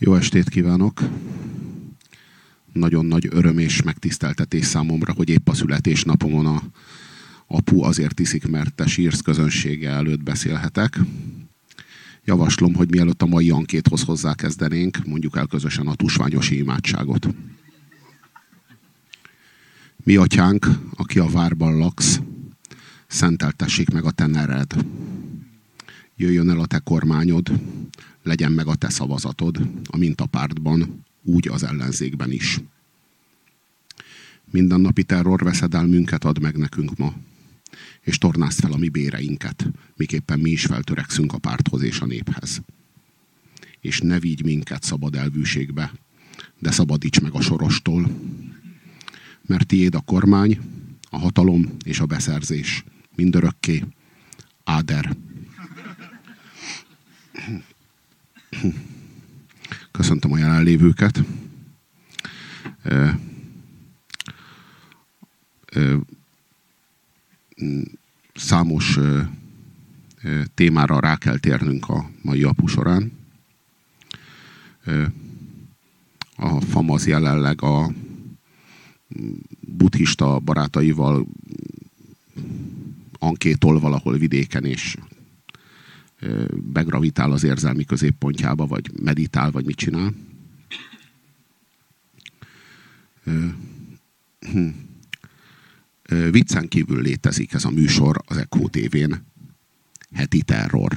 Jó estét kívánok! Nagyon nagy öröm és megtiszteltetés számomra, hogy épp a születésnapomon a apu azért iszik, mert te sírsz közönsége előtt beszélhetek. Javaslom, hogy mielőtt a mai ankéthoz hozzákezdenénk, mondjuk el közösen a tusványosi imádságot. Mi atyánk, aki a várban laksz, szenteltessék meg a te nered. Jöjjön el a te kormányod, legyen meg a te szavazatod, amint a pártban, úgy az ellenzékben is. Mindennapi terrorveszedelmünket add meg nekünk ma, és tornázd fel a mi béreinket, miképpen mi is feltörekszünk a párthoz és a néphez. És ne vigy minket szabad elvűségbe, de szabadíts meg a sorostól, mert tiéd a kormány, a hatalom és a beszerzés mindörökké. Áder. Köszöntöm a jelenlévőket. Számos témára rá kell térnünk a mai apu során. A FAMAZ jelenleg a buddhista barátaival ankétol valahol vidéken, és begravitál az érzelmi középpontjába, vagy meditál, vagy mit csinál. Viccen kívül létezik ez a műsor az Echo TV-n. Heti terror.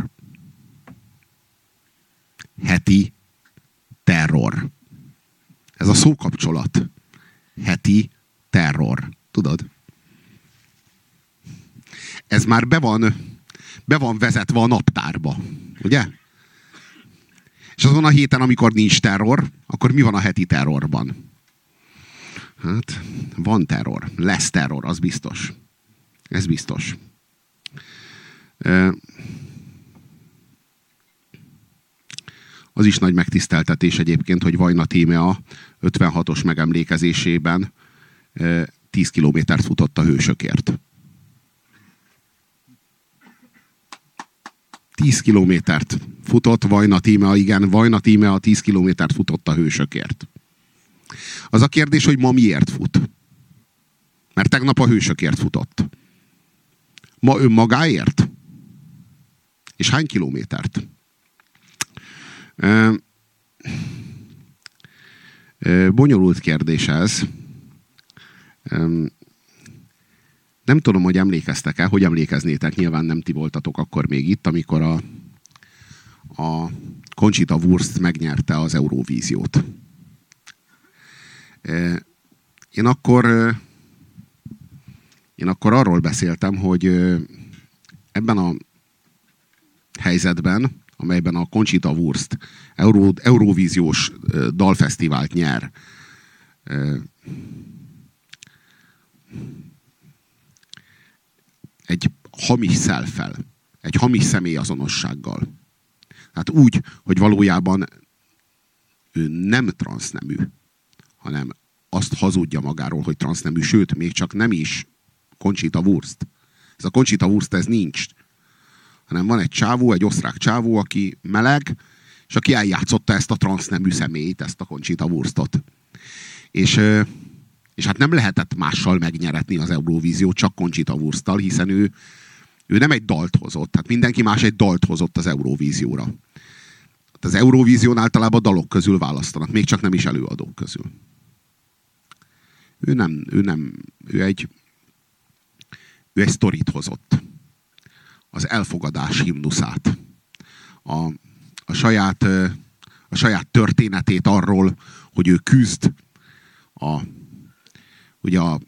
Heti terror. Ez a szókapcsolat. Heti terror. Tudod? Ez már be van vezetve a naptárba. Ugye? És azon a héten, amikor nincs terror, akkor mi van a heti terrorban? Hát, van terror. Lesz terror, az biztos. Ez biztos. Az is nagy megtiszteltetés egyébként, hogy Vajna Tímea 56-os megemlékezésében 10 kilométert futott a hősökért. 10 kilométert futott Vajna Tímea, igen, Vajna Tímea 10 kilométert futott a hősökért. Az a kérdés, hogy ma miért fut? Mert tegnap a hősökért futott. Ma önmagáért? És hány kilométert? Bonyolult kérdés ez. Nem tudom, hogy emlékeztek-e, hogy emlékeznétek, nyilván nem ti voltatok akkor még itt, amikor a Conchita Wurst megnyerte az Eurovíziót. Én akkor arról beszéltem, hogy ebben a helyzetben, amelyben a Conchita Wurst Eurovíziós dalfesztivált nyer, egy hamis szelffel, egy hamis személyazonossággal. Tehát úgy, hogy valójában ő nem transznemű, hanem azt hazudja magáról, hogy transznemű, sőt, még csak nem is Conchita Wurst. Ez a Conchita Wurst, ez nincs. Hanem van egy csávó, egy osztrák csávó, aki meleg, és aki eljátszotta ezt a transznemű személyt, ezt a Conchita Wurstot. És hát nem lehetett mással megnyeretni az Eurovíziót, csak Conchita Wursttal, hiszen ő nem egy dalt hozott. Tehát mindenki más egy dalt hozott az Eurovízióra. Az Eurovízión általában dalok közül választanak, még csak nem is előadók közül. Ő egy sztorit hozott. Az elfogadás himnuszát. A saját történetét arról, hogy ő küzd ugye a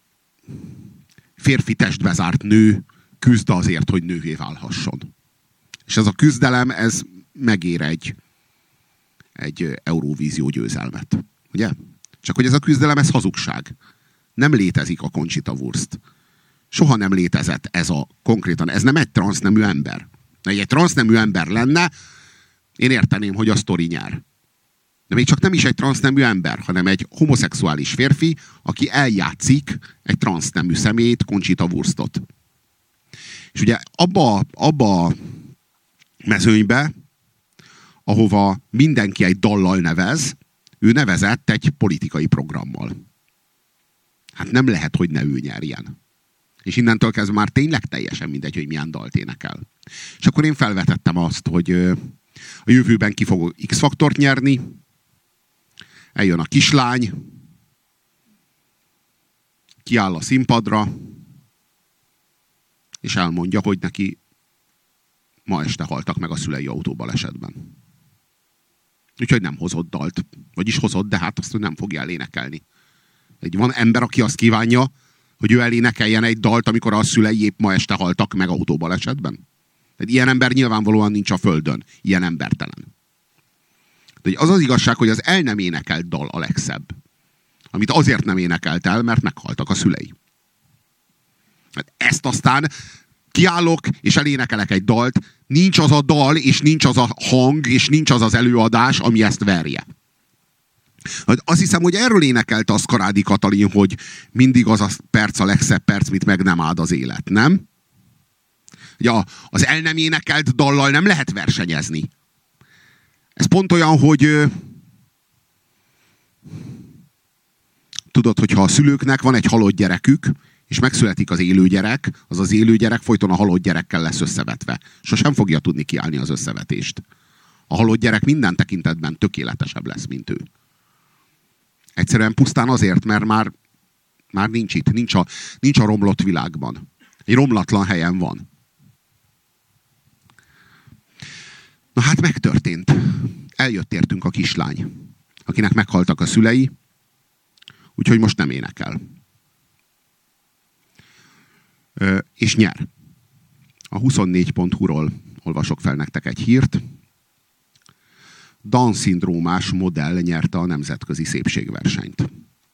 férfi testbe zárt nő küzd azért, hogy nővé válhasson. És ez a küzdelem, ez megér egy Eurovízió győzelmet. Ugye? Csak hogy ez a küzdelem, ez hazugság. Nem létezik a Conchita Wurst. Soha nem létezett konkrétan. Ez nem egy transznemű ember. Ha egy transznemű ember lenne, én érteném, hogy a sztori nyer. De még csak nem is egy transznemű ember, hanem egy homoszexuális férfi, aki eljátszik egy transznemű személyt, Conchita Wurstot. És ugye abba a mezőnybe ahova mindenki egy dallal nevez, ő nevezett egy politikai programmal. Hát nem lehet, hogy ne ő nyerjen. És innentől kezdve már tényleg teljesen mindegy, hogy milyen dalt énekel. És akkor én felvetettem azt, hogy a jövőben ki fog X-faktort nyerni, eljön a kislány, kiáll a színpadra, és elmondja, hogy neki ma este haltak meg a szülei autóbalesetben. Úgyhogy nem hozott dalt. Vagyis hozott, de hát azt nem fogja elénekelni. Van ember, aki azt kívánja, hogy ő elénekeljen egy dalt, amikor a szülei épp ma este haltak meg autóbalesetben. Tehát ilyen ember nyilvánvalóan nincs a földön. Ilyen embertelen. De az az igazság, hogy az el nem énekelt dal a legszebb. Amit azért nem énekelt el, mert meghaltak a szülei. Hát ezt aztán kiállok, és elénekelek egy dalt, nincs az a dal, és nincs az a hang, és nincs az az előadás, ami ezt verje. Azt hiszem, hogy erről énekelte az Karádi Katalin, hogy mindig az a perc a legszebb perc, mit meg nem áld az élet, nem? Ugye az el nem énekelt dallal nem lehet versenyezni. Ez pont olyan, hogy tudod, hogyha a szülőknek van egy halott gyerekük, és megszületik az élő gyerek, az az élő gyerek folyton a halott gyerekkel lesz összevetve. Sosem fogja tudni kiállni az összevetést. A halott gyerek minden tekintetben tökéletesebb lesz, mint ő. Egyszerűen pusztán azért, mert már nincs itt, nincs a romlott világban. Egy romlatlan helyen van. Na hát megtörtént. Eljött értünk a kislány, akinek meghaltak a szülei, úgyhogy most nem énekel. És nyer. A 24.hu-ról olvasok fel nektek egy hírt. Down-szindrómás modell nyerte a nemzetközi szépségversenyt.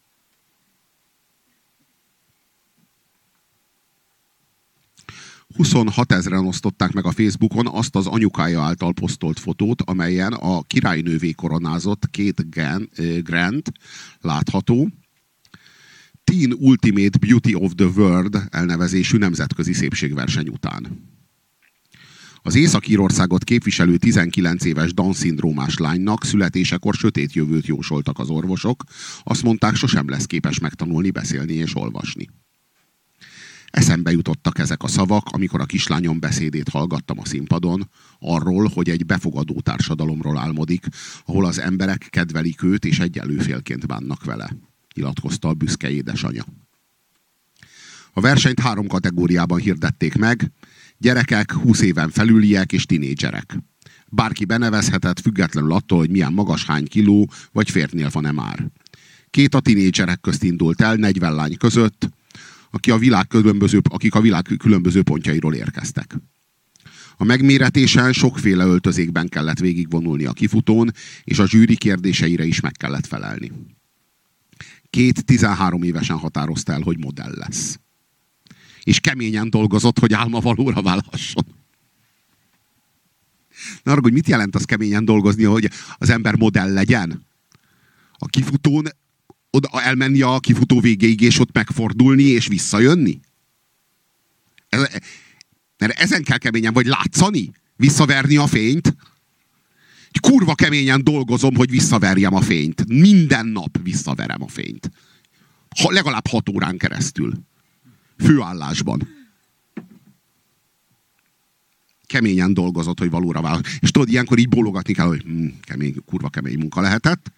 ...26 000-en osztották meg a Facebookon azt az anyukája által posztolt fotót, amelyen a királynővé koronázott Kate Grant látható. Teen Ultimate Beauty of the World elnevezésű nemzetközi szépségverseny után. Az Észak-Írországot képviselő 19 éves Down-szindrómás lánynak születésekor sötét jövőt jósoltak az orvosok. Azt mondták, sosem lesz képes megtanulni, beszélni és olvasni. Eszembe jutottak ezek a szavak, amikor a kislányom beszédét hallgattam a színpadon, arról, hogy egy befogadó társadalomról álmodik, ahol az emberek kedvelik őt és egyenlő félként bánnak vele, nyilatkozta a büszke édesanyja. A versenyt 3 kategóriában hirdették meg: gyerekek, 20 éven felüliek és tinédzserek. Bárki benevezhetett, függetlenül attól, hogy milyen magas, hány kiló, vagy fértnél van-e már. 2 a tinédzserek közt indult el, 40 lány között, akik a világ különböző pontjairól érkeztek. A megméretésen sokféle öltözékben kellett végigvonulni a kifutón, és a zsűri kérdéseire is meg kellett felelni. 2 13 évesen határozta el, hogy modell lesz. És keményen dolgozott, hogy álma valóra válhasson. Na arra, hogy mit jelent az keményen dolgozni, hogy az ember modell legyen? A kifutón oda elmenni a kifutó végéig, és ott megfordulni, és visszajönni? Mert ezen kell keményen, vagy látszani? Visszaverni a fényt? Kurva keményen dolgozom, hogy visszaverjem a fényt. Minden nap visszaverem a fényt. Legalább 6 órán keresztül. Főállásban. Keményen dolgozott, hogy valóra választ. És tudod, ilyenkor így bólogatni kell, hogy kurva kemény munka lehetett.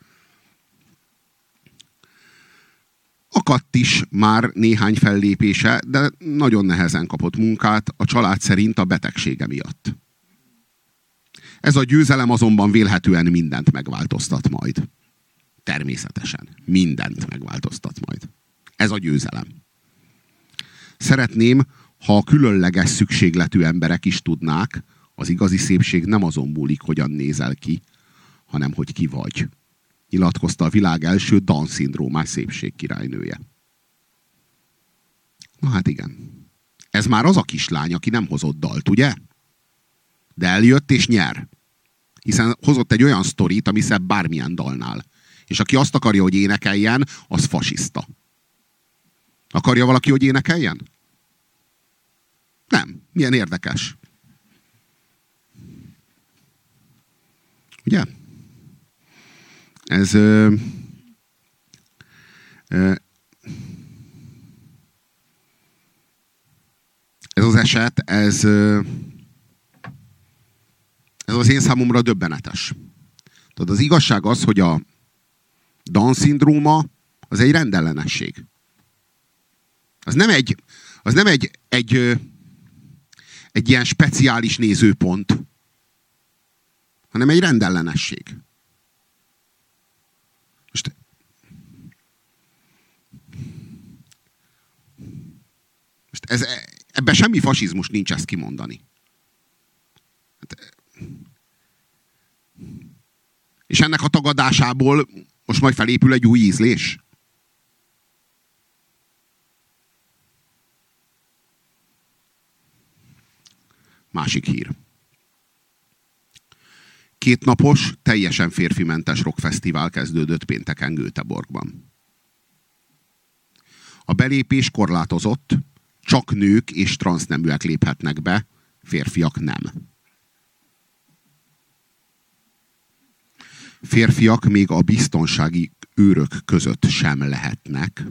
Akadt is már néhány fellépése, de nagyon nehezen kapott munkát, a család szerint a betegsége miatt. Ez a győzelem azonban vélhetően mindent megváltoztat majd. Természetesen. Mindent megváltoztat majd. Ez a győzelem. Szeretném, ha a különleges szükségletű emberek is tudnák, az igazi szépség nem azon múlik, hogyan nézel ki, hanem hogy ki vagy. Nyilatkozta a világ első Down-szindrómás szépségkirálynője. Na hát igen. Ez már az a kislány, aki nem hozott dalt, ugye? De eljött és nyer. Hiszen hozott egy olyan sztorit, ami szebb bármilyen dalnál. És aki azt akarja, hogy énekeljen, az fasiszta. Akarja valaki, hogy énekeljen? Nem. Milyen érdekes. Ugye? Ez ez az eset, ez az én számomra döbbenetes. Tehát az igazság az, hogy a Down-szindróma az egy rendellenesség. Az nem egy ilyen speciális nézőpont, hanem egy rendellenesség. Most ebben semmi fasizmus nincs ezt kimondani. És ennek a tagadásából most majd felépül egy új ízlés? Másik hír. 2 napos, teljesen férfimentes rockfesztivál kezdődött pénteken Göteborgban. A belépés korlátozott, csak nők és transzneműek léphetnek be, férfiak nem. Férfiak még a biztonsági őrök között sem lehetnek,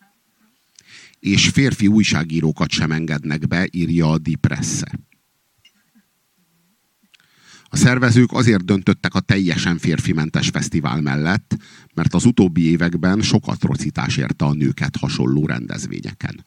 és férfi újságírókat sem engednek be, írja a Die Presse. A szervezők azért döntöttek a teljesen férfimentes fesztivál mellett, mert az utóbbi években sok atrocitás érte a nőket hasonló rendezvényeken.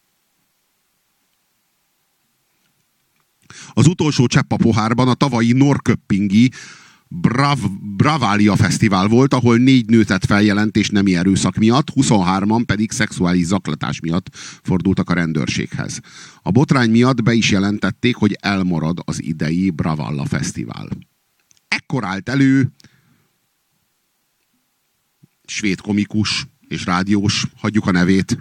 Az utolsó csepp a pohárban a tavalyi Norrköpingi Bravalia Fesztivál volt, ahol 4 nő tett feljelentés nemi erőszak miatt, 23-an pedig szexuális zaklatás miatt fordultak a rendőrséghez. A botrány miatt be is jelentették, hogy elmarad az idei Bravalla Fesztivál. Ekkor állt elő svéd komikus és rádiós, hagyjuk a nevét,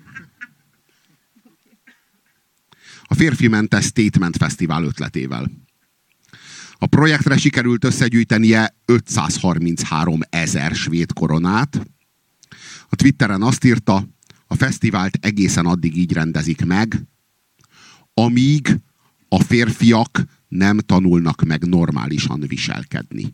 a férfimentes Statement Fesztivál ötletével. A projektre sikerült összegyűjtenie 533 000 svéd koronát. A Twitteren azt írta, a fesztivált egészen addig így rendezik meg, amíg a férfiak nem tanulnak meg normálisan viselkedni.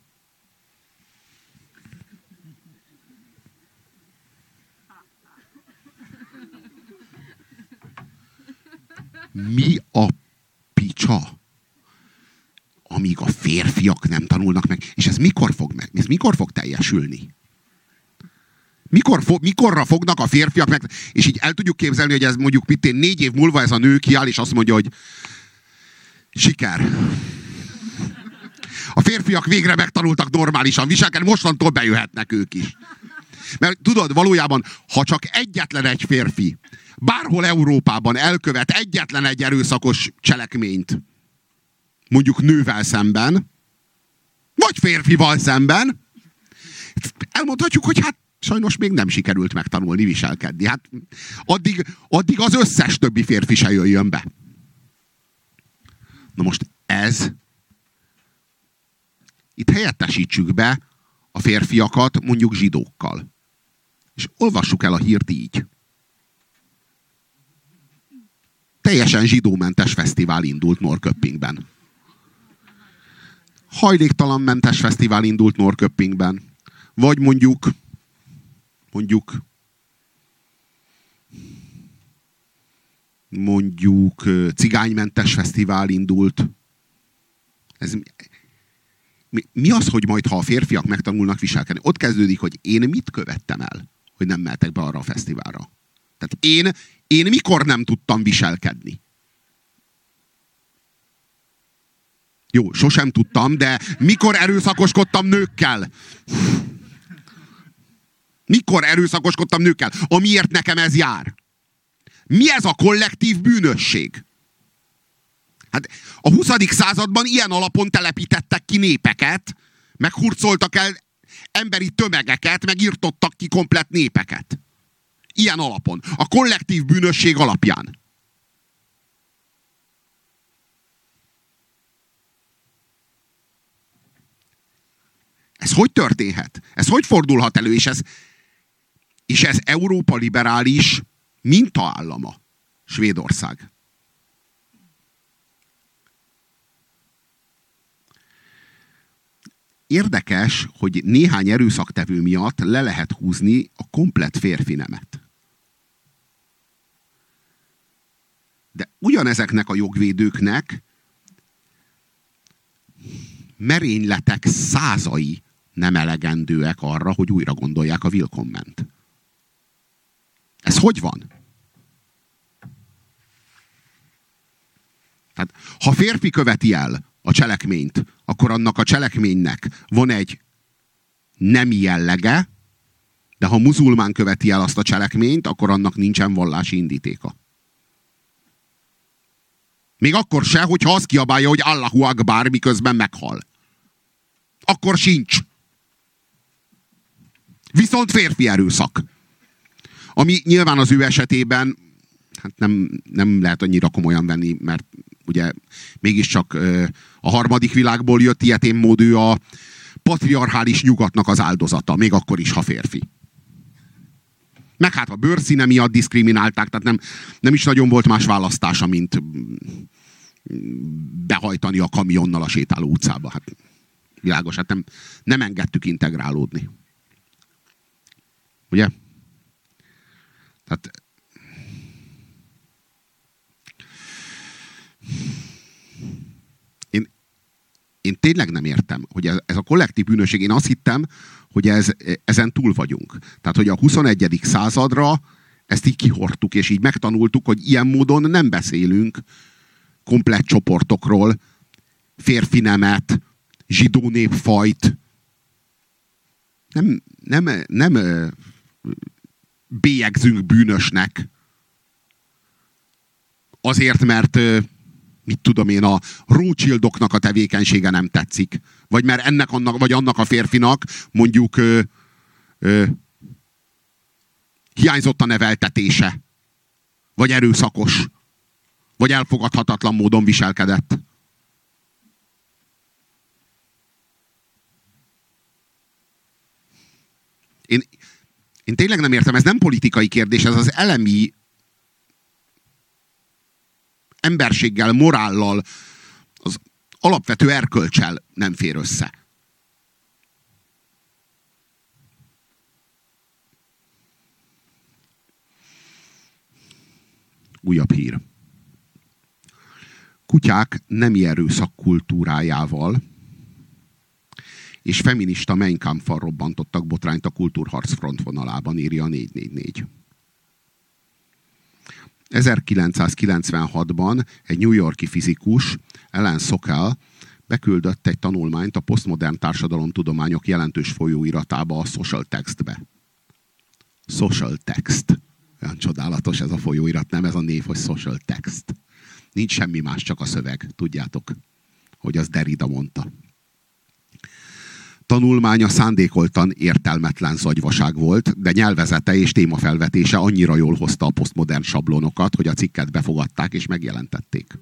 Mi a picsa? Amíg a férfiak nem tanulnak meg. És ez mikor fog teljesülni? Mikorra fognak a férfiak meg... És így el tudjuk képzelni, hogy ez mondjuk 4 év múlva ez a nő kiáll, és azt mondja, hogy siker. A férfiak végre megtanultak normálisan viselkedni, mostantól bejöhetnek ők is. Mert tudod, valójában, ha csak egyetlen egy férfi bárhol Európában elkövet egyetlen egy erőszakos cselekményt, mondjuk nővel szemben, vagy férfival szemben, elmondhatjuk, hogy hát sajnos még nem sikerült megtanulni viselkedni. Hát addig az összes többi férfi se jöjjön be. Na most itt helyettesítsük be a férfiakat mondjuk zsidókkal. És olvassuk el a hírt így. Teljesen zsidómentes fesztivál indult Norrköpingben. Hajléktalanmentes fesztivál indult Norrköpingben. Vagy mondjuk cigánymentes fesztivál indult. Mi az, hogy majd, ha a férfiak megtanulnak viselkedni? Ott kezdődik, hogy én mit követtem el, hogy nem mehetek be arra a fesztiválra. Tehát én mikor nem tudtam viselkedni? Jó, sosem tudtam, de mikor erőszakoskodtam nőkkel? Mikor erőszakoskodtam nőkkel? Amiért nekem ez jár? Mi ez a kollektív bűnösség? Hát a 20. században ilyen alapon telepítettek ki népeket, meg hurcoltak el emberi tömegeket, meg irtottak ki komplett népeket. Ilyen alapon. A kollektív bűnösség alapján. Ez hogy történhet? Ez hogy fordulhat elő? És ez Európa liberális mintaállama. Svédország. érdekes, hogy néhány erőszaktevő miatt le lehet húzni a komplett férfi nemet. De ugyanezeknek a jogvédőknek merényletek százai nem elegendőek arra, hogy újra gondolják a Willkomment. Ez hogy van? Tehát, ha férfi követi el a cselekményt, akkor annak a cselekménynek van egy nemi jellege, de ha muzulmán követi el azt a cselekményt, akkor annak nincsen vallási indítéka. Még akkor se, hogyha azt kiabálja, hogy Allahu Akbar, miközben meghal. Akkor sincs. Viszont férfi erőszak. Ami nyilván az ő esetében hát nem lehet annyira komolyan venni, mert ugye mégiscsak a harmadik világból jött ilyetén mód, ő a patriarchális nyugatnak az áldozata, még akkor is, ha férfi. Meg hát a bőrszíne miatt diszkriminálták, tehát nem is nagyon volt más választása, mint behajtani a kamionnal a sétáló utcába. Hát világos, hát nem engedtük integrálódni. Ugye? Tehát én tényleg nem értem, hogy ez a kollektív bűnösség, én azt hittem, hogy ezen túl vagyunk. Tehát, hogy a 21. századra ezt így kihordtuk, és így megtanultuk, hogy ilyen módon nem beszélünk komplett csoportokról, férfi nemet, zsidó népfajt. Nem bélyegzünk bűnösnek. Azért, mert mit tudom én, a Rothschildoknak a tevékenysége nem tetszik. Vagy mert annak a férfinak mondjuk hiányzott a neveltetése. Vagy erőszakos. Vagy elfogadhatatlan módon viselkedett. Én tényleg nem értem, ez nem politikai kérdés, ez az elemi emberséggel, morállal, az alapvető erkölccsel nem fér össze. Újabb hír. Kutyák nemi erőszak kultúrájával és feminista Mein Kampffal robbantottak botrányt a kultúrharc frontvonalában, írja a 444. 1996-ban egy New York-i fizikus, Ellen Sokal beküldött egy tanulmányt a posztmodern társadalomtudományok jelentős folyóiratába, a Social Textbe. Social Text. Olyan csodálatos ez a folyóirat, nem ez a név, hogy Social Text. Nincs semmi más, csak a szöveg. Tudjátok, hogy az Derrida mondta. Tanulmánya szándékoltan értelmetlen zagyvaság volt, de nyelvezete és témafelvetése annyira jól hozta a posztmodern sablonokat, hogy a cikket befogadták és megjelentették.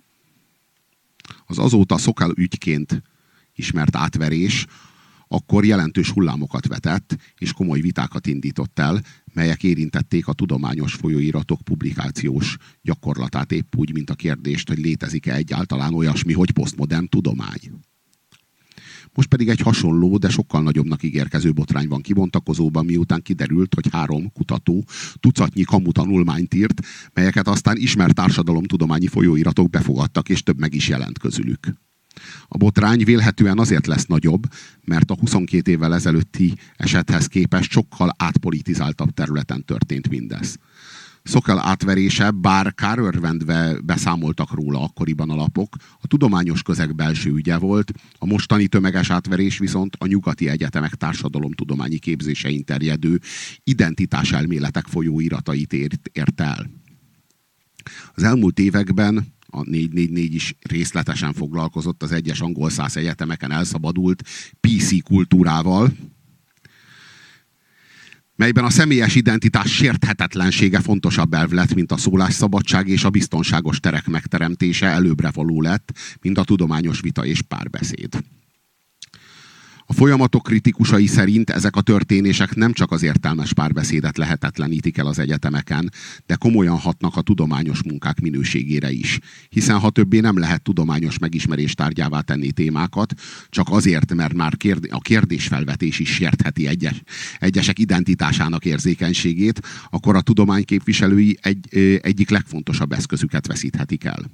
Az azóta Sokal ügyként ismert átverés akkor jelentős hullámokat vetett, és komoly vitákat indított el, melyek érintették a tudományos folyóiratok publikációs gyakorlatát épp úgy, mint a kérdést, hogy létezik-e egyáltalán olyasmi, hogy posztmodern tudomány. Most pedig egy hasonló, de sokkal nagyobbnak ígérkező botrány van kibontakozóban, miután kiderült, hogy 3 kutató tucatnyi kamu tanulmányt írt, melyeket aztán ismert társadalomtudományi folyóiratok befogadtak, és több meg is jelent közülük. A botrány vélhetően azért lesz nagyobb, mert a 22 évvel ezelőtti esethez képest sokkal átpolitizáltabb területen történt mindez. Sokal átverése, bár kárörvendve beszámoltak róla akkoriban a lapok, a tudományos közeg belső ügye volt, a mostani tömeges átverés viszont a nyugati egyetemek társadalomtudományi képzésein terjedő identitáselméletek folyóiratait ért el. Az elmúlt években a 444 is részletesen foglalkozott az egyes angol száz egyetemeken elszabadult PC kultúrával, melyben a személyes identitás sérthetetlensége fontosabb elv lett, mint a szólásszabadság, és a biztonságos terek megteremtése előbbre való lett, mint a tudományos vita és párbeszéd. A A folyamatok kritikusai szerint ezek a történések nem csak az értelmes párbeszédet lehetetlenítik el az egyetemeken, de komolyan hatnak a tudományos munkák minőségére is. Hiszen ha többé nem lehet tudományos megismerés tárgyává tenni témákat, csak azért, mert már a kérdésfelvetés is sértheti egyesek identitásának érzékenységét, akkor a tudomány képviselői egyik legfontosabb eszközüket veszíthetik el.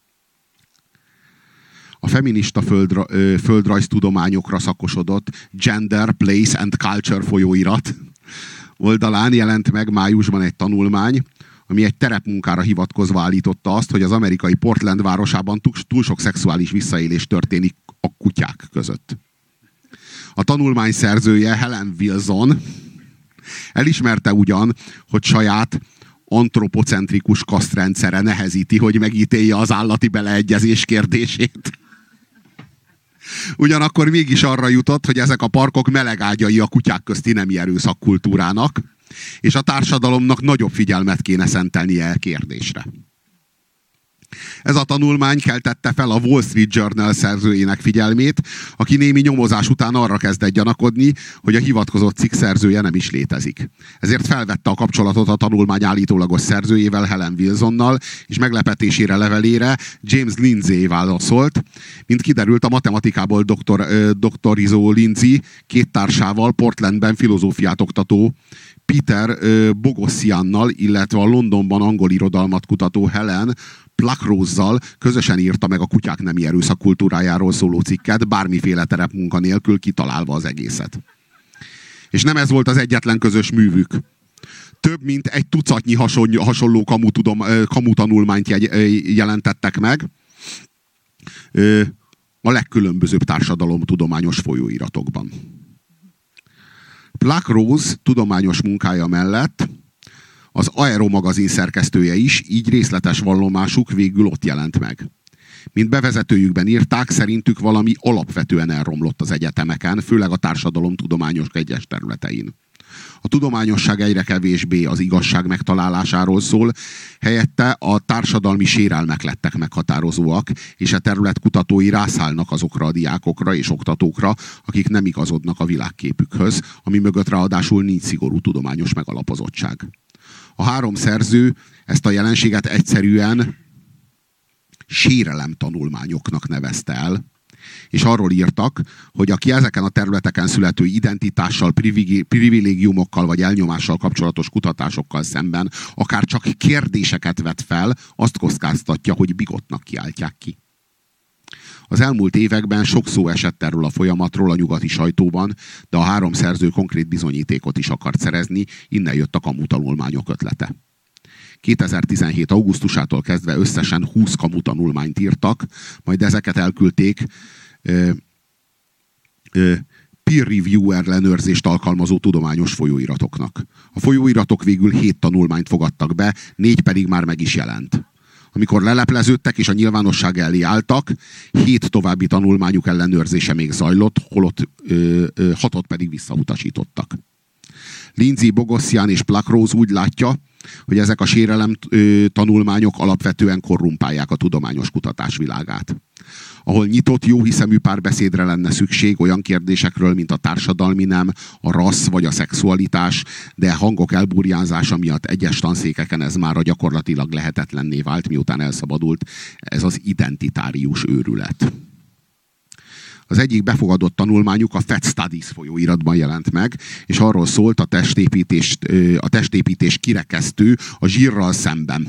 A feminista földrajztudományokra szakosodott Gender, Place and Culture folyóirat oldalán jelent meg májusban egy tanulmány, ami egy terepmunkára hivatkozva állította azt, hogy az amerikai Portland városában túl sok szexuális visszaélés történik a kutyák között. A tanulmány szerzője, Helen Wilson, elismerte ugyan, hogy saját antropocentrikus kasztrendszere nehezíti, hogy megítélje az állati beleegyezés kérdését. Ugyanakkor mégis arra jutott, hogy ezek a parkok melegágyai a kutyák közti nemi erőszak kultúrának, és a társadalomnak nagyobb figyelmet kéne szentelnie a kérdésre. Ez a tanulmány keltette fel a Wall Street Journal szerzőjének figyelmét, aki némi nyomozás után arra kezdett gyanakodni, hogy a hivatkozott cikk szerzője nem is létezik. Ezért felvette a kapcsolatot a tanulmány állítólagos szerzőjével, Helen Wilsonnal, és meglepetésére levelére James Lindsay válaszolt. Mint kiderült, a matematikából doktorizó Lindsay két társával Portlandben filozófiát oktató Peter Bogossiannal, illetve a Londonban angol irodalmat kutató Helen Pluckrose-zal közösen írta meg a kutyák nemi erőszak kultúrájáról szóló cikket, bármiféle terepmunka nélkül, kitalálva az egészet. És nem ez volt az egyetlen közös művük. Több mint egy tucatnyi hasonló kamu tanulmányt jelentettek meg a legkülönbözőbb társadalomtudományos folyóiratokban. Pluckrose tudományos munkája mellett az Aero magazin szerkesztője is, így részletes vallomásuk végül ott jelent meg. Mint bevezetőjükben írták, szerintük valami alapvetően elromlott az egyetemeken, főleg a társadalomtudományos egyes területein. A tudományosság egyre kevésbé az igazság megtalálásáról szól, helyette a társadalmi sérelmek lettek meghatározóak, és a terület kutatói rászállnak azokra a diákokra és oktatókra, akik nem igazodnak a világképükhöz, ami mögött ráadásul nincs szigorú tudományos megalapozottság. A három szerző ezt a jelenséget egyszerűen sérelemtanulmányoknak nevezte el, és arról írtak, hogy aki ezeken a területeken születő identitással, privilégiumokkal vagy elnyomással kapcsolatos kutatásokkal szemben akár csak kérdéseket vet fel, azt kockáztatja, hogy bigottnak kiáltják ki. Az elmúlt években sok szó esett erről a folyamatról a nyugati sajtóban, de a három szerző konkrét bizonyítékot is akart szerezni, innen jött a kamu tanulmányok ötlete. 2017. augusztusától kezdve összesen 20 kamu tanulmányt írtak, majd ezeket elküldték peer review ellenőrzést alkalmazó tudományos folyóiratoknak. A folyóiratok végül 7 tanulmányt fogadtak be, 4 pedig már meg is jelent. Amikor lelepleződtek és a nyilvánosság elé álltak, 7 további tanulmányuk ellenőrzése még zajlott, holott 6-ot pedig visszautasítottak. Lindsay, Bogossian és Pluckrose úgy látja, hogy ezek a sérelem tanulmányok alapvetően korrumpálják a tudományos kutatás világát. Ahol nyitott, jóhiszemű párbeszédre lenne szükség olyan kérdésekről, mint a társadalmi nem, a rassz vagy a szexualitás, de hangok elburjánzása miatt egyes tanszékeken ez már gyakorlatilag lehetetlenné vált, miután elszabadult ez az identitárius őrület. Az egyik befogadott tanulmányuk a Fat Studies folyóiratban jelent meg, és arról szólt a testépítés kirekesztő a zsírral szemben.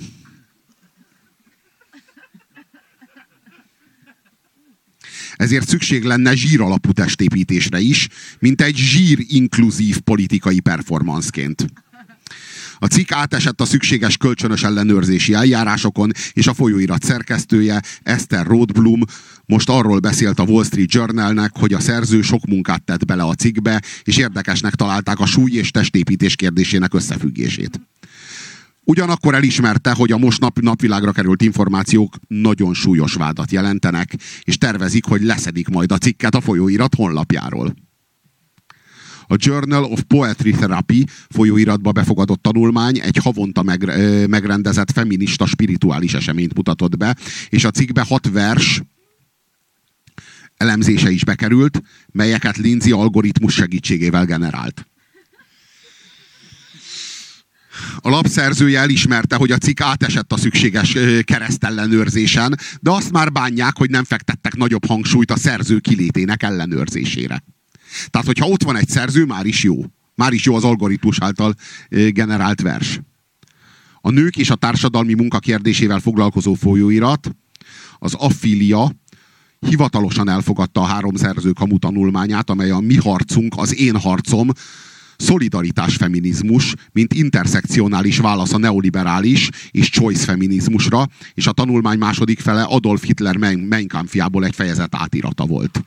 Ezért szükség lenne zsíralapú testépítésre is, mint egy zsír-inkluzív politikai performanceként. A cikk átesett a szükséges kölcsönös ellenőrzési eljárásokon, és a folyóirat szerkesztője, Esther Rothblum, most arról beszélt a Wall Street Journalnek, hogy a szerző sok munkát tett bele a cikkbe, és érdekesnek találták a súly és testépítés kérdésének összefüggését. Ugyanakkor elismerte, hogy a most napvilágra került információk nagyon súlyos vádat jelentenek, és tervezik, hogy leszedik majd a cikket a folyóirat honlapjáról. A Journal of Poetry Therapy folyóiratba befogadott tanulmány egy havonta megrendezett feminista spirituális eseményt mutatott be, és a cikkbe 6 vers elemzése is bekerült, melyeket Lindsay algoritmus segítségével generált. A lap szerzője elismerte, hogy a cikk átesett a szükséges keresztellenőrzésen, de azt már bánják, hogy nem fektettek nagyobb hangsúlyt a szerző kilétének ellenőrzésére. Tehát, hogyha ott van egy szerző, már is jó. Már is jó az algoritmus által generált vers. A nők és a társadalmi munka kérdésével foglalkozó folyóirat, az Affília hivatalosan elfogadta a 3 szerző kamu tanulmányát, amely a Mi harcunk, az Én harcom, szolidaritás feminizmus, mint interszekcionális válasz a neoliberális és choice feminizmusra, és a tanulmány második fele Adolf Hitler Mein Kampfjából egy fejezet átírata volt.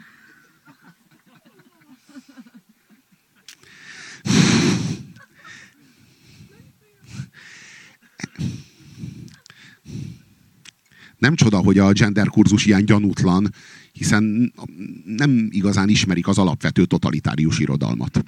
Nem csoda, hogy a gender kurzus ilyen gyanútlan, hiszen nem igazán ismerik az alapvető totalitárius irodalmat.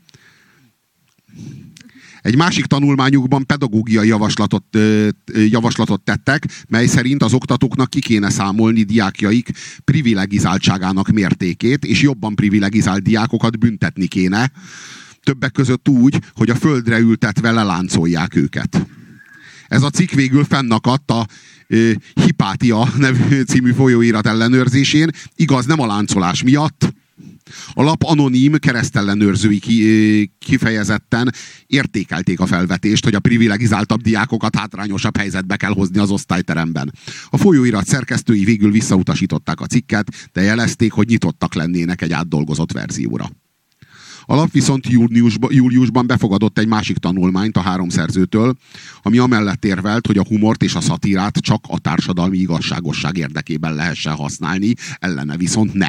Egy másik tanulmányukban pedagógiai javaslatot tettek, mely szerint az oktatóknak ki kéne számolni diákjaik privilegizáltságának mértékét, és jobban privilegizált diákokat büntetni kéne, többek között úgy, hogy a földre ültetve leláncolják őket. Ez a cikk végül fennakadt a Hipátia nevű című folyóirat ellenőrzésén, igaz, nem a láncolás miatt. A lap anonim keresztellenőrzői kifejezetten értékelték a felvetést, hogy a privilegizáltabb diákokat hátrányosabb helyzetbe kell hozni az osztályteremben. A folyóirat szerkesztői végül visszautasították a cikket, de jelezték, hogy nyitottak lennének egy átdolgozott verzióra. A lap viszont júliusban befogadott egy másik tanulmányt a 3 szerzőtől, ami amellett érvelt, hogy a humort és a szatírát csak a társadalmi igazságosság érdekében lehessen használni, ellene viszont ne.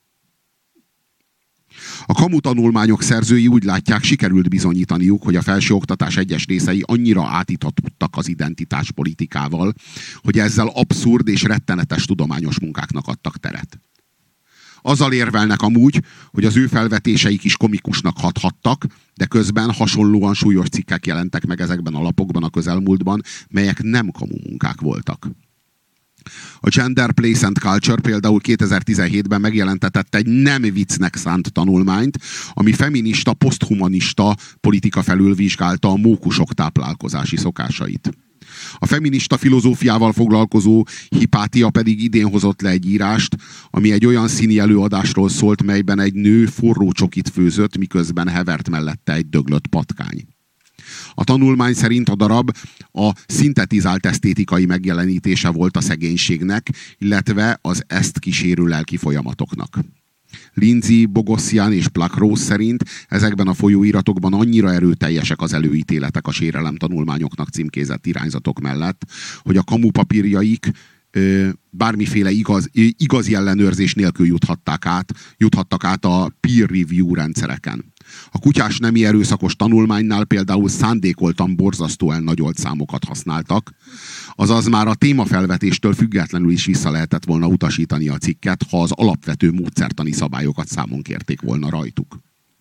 A kamu tanulmányok szerzői úgy látják, sikerült bizonyítaniuk, hogy a felsőoktatás egyes részei annyira átíthatódtak az identitáspolitikával, hogy ezzel abszurd és rettenetes tudományos munkáknak adtak teret. Azzal érvelnek amúgy, hogy az ő felvetéseik is komikusnak hathattak, de közben hasonlóan súlyos cikkek jelentek meg ezekben a lapokban a közelmúltban, melyek nem kamu munkák voltak. A Gender, Place and Culture például 2017-ben megjelentetett egy nem viccnek szánt tanulmányt, ami feminista, poszthumanista politika felül vizsgálta a mókusok táplálkozási szokásait. A feminista filozófiával foglalkozó Hipátia pedig idén hozott le egy írást, ami egy olyan színi előadásról szólt, melyben egy nő forró csokit főzött, miközben hevert mellette egy döglött patkány. A tanulmány szerint a darab a szintetizált esztétikai megjelenítése volt a szegénységnek, illetve az ezt kísérő lelki folyamatoknak. Lindsay, Bogossian és Pluckrose szerint ezekben a folyóiratokban annyira erőteljesek az előítéletek a sérelem tanulmányoknak címkézett irányzatok mellett, hogy a kamu papírjaik bármiféle igazi ellenőrzés nélkül juthattak át a peer review rendszereken. A kutyás nemi erőszakos tanulmánynál például szándékoltan borzasztóan nagyolt számokat használtak, azaz már a témafelvetéstől függetlenül is vissza lehetett volna utasítani a cikket, ha az alapvető módszertani szabályokat számon kérték volna rajtuk.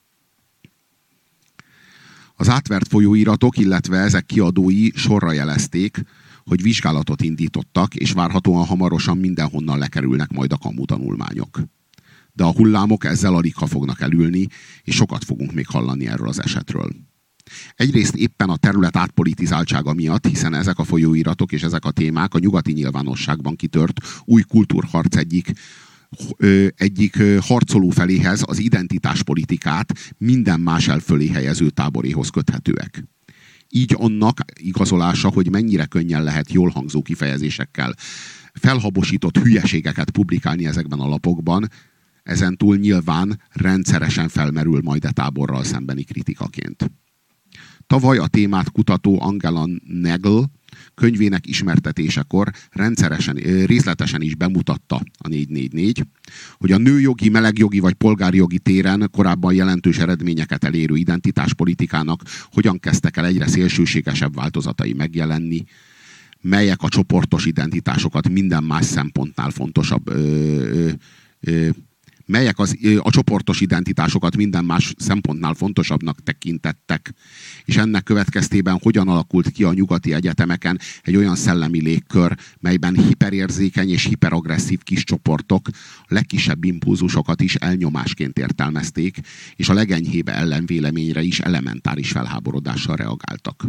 Az átvert folyóiratok, illetve ezek kiadói sorra jelezték, hogy vizsgálatot indítottak, és várhatóan hamarosan mindenhonnan lekerülnek majd a kamu tanulmányok. De a hullámok ezzel aligha fognak elülni, és sokat fogunk még hallani erről az esetről. Egyrészt éppen a terület átpolitizáltsága miatt, hiszen ezek a folyóiratok és ezek a témák a nyugati nyilvánosságban kitört új kultúrharc egyik harcoló feléhez, az identitáspolitikát minden más elfölé helyező táboréhoz köthetőek. Így annak igazolása, hogy mennyire könnyen lehet jól hangzó kifejezésekkel felhabosított hülyeségeket publikálni ezekben a lapokban, ezentúl nyilván rendszeresen felmerül majd a táborral szembeni kritikaként. Tavaly a témát kutató Angela Nagel könyvének ismertetésekor részletesen is bemutatta a 444, hogy a nőjogi, melegjogi vagy polgárjogi téren korábban jelentős eredményeket elérő identitáspolitikának hogyan kezdtek el egyre szélsőségesebb változatai megjelenni, melyek a csoportos identitásokat minden más szempontnál fontosabb melyek a csoportos identitásokat minden más szempontnál fontosabbnak tekintettek, és ennek következtében hogyan alakult ki a nyugati egyetemeken egy olyan szellemi légkör, melyben hiperérzékeny és hiperagresszív kis csoportok a legkisebb impulzusokat is elnyomásként értelmezték, és a legenyhébb ellenvéleményre is elementáris felháborodással reagáltak.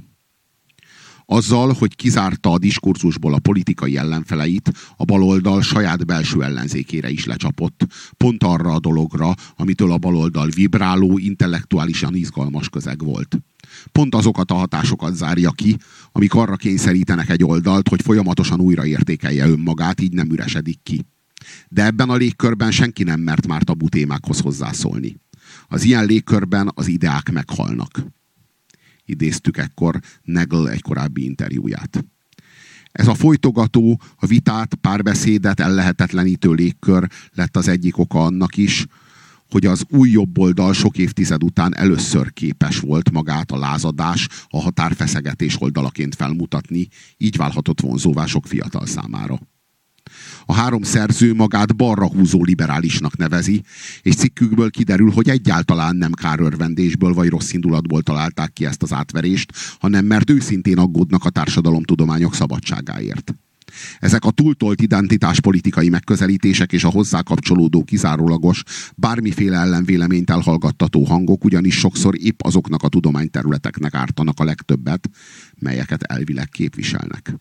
Azzal, hogy kizárta a diskurzusból a politikai ellenfeleit, a baloldal saját belső ellenzékére is lecsapott, pont arra a dologra, amitől a baloldal vibráló, intellektuálisan izgalmas közeg volt. Pont azokat a hatásokat zárja ki, amik arra kényszerítenek egy oldalt, hogy folyamatosan újraértékelje önmagát, így nem üresedik ki. De ebben a légkörben senki nem mert már tabu témákhoz hozzászólni. Az ilyen légkörben az ideák meghalnak. Idéztük ekkor Nagel egy korábbi interjúját. Ez a folytogató, a vitát, párbeszédet ellehetetlenítő légkör lett az egyik oka annak is, hogy az új jobboldal sok évtized után először képes volt magát a lázadás, a határfeszegetés oldalaként felmutatni, így válhatott vonzóvá sok fiatal számára. A három szerző magát balra húzó liberálisnak nevezi, és cikkükből kiderül, hogy egyáltalán nem kárörvendésből vagy rosszindulatból találták ki ezt az átverést, hanem mert őszintén aggódnak a társadalomtudományok szabadságáért. Ezek a túltolt identitáspolitikai megközelítések és a hozzá kapcsolódó kizárólagos, bármiféle ellenvéleményt elhallgattató hangok ugyanis sokszor épp azoknak a tudományterületeknek ártanak a legtöbbet, melyeket elvileg képviselnek.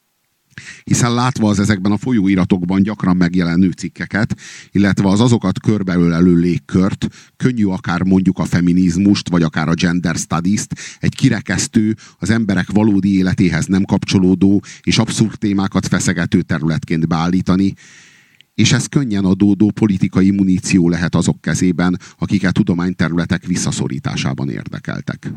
Hiszen látva az ezekben a folyóiratokban gyakran megjelenő cikkeket, illetve az azokat körbeölelő légkört, könnyű akár mondjuk a feminizmust, vagy akár a gender studies-t egy kirekesztő, az emberek valódi életéhez nem kapcsolódó és abszurd témákat feszegető területként beállítani, és ez könnyen adódó politikai muníció lehet azok kezében, akik a tudományterületek visszaszorításában érdekeltek.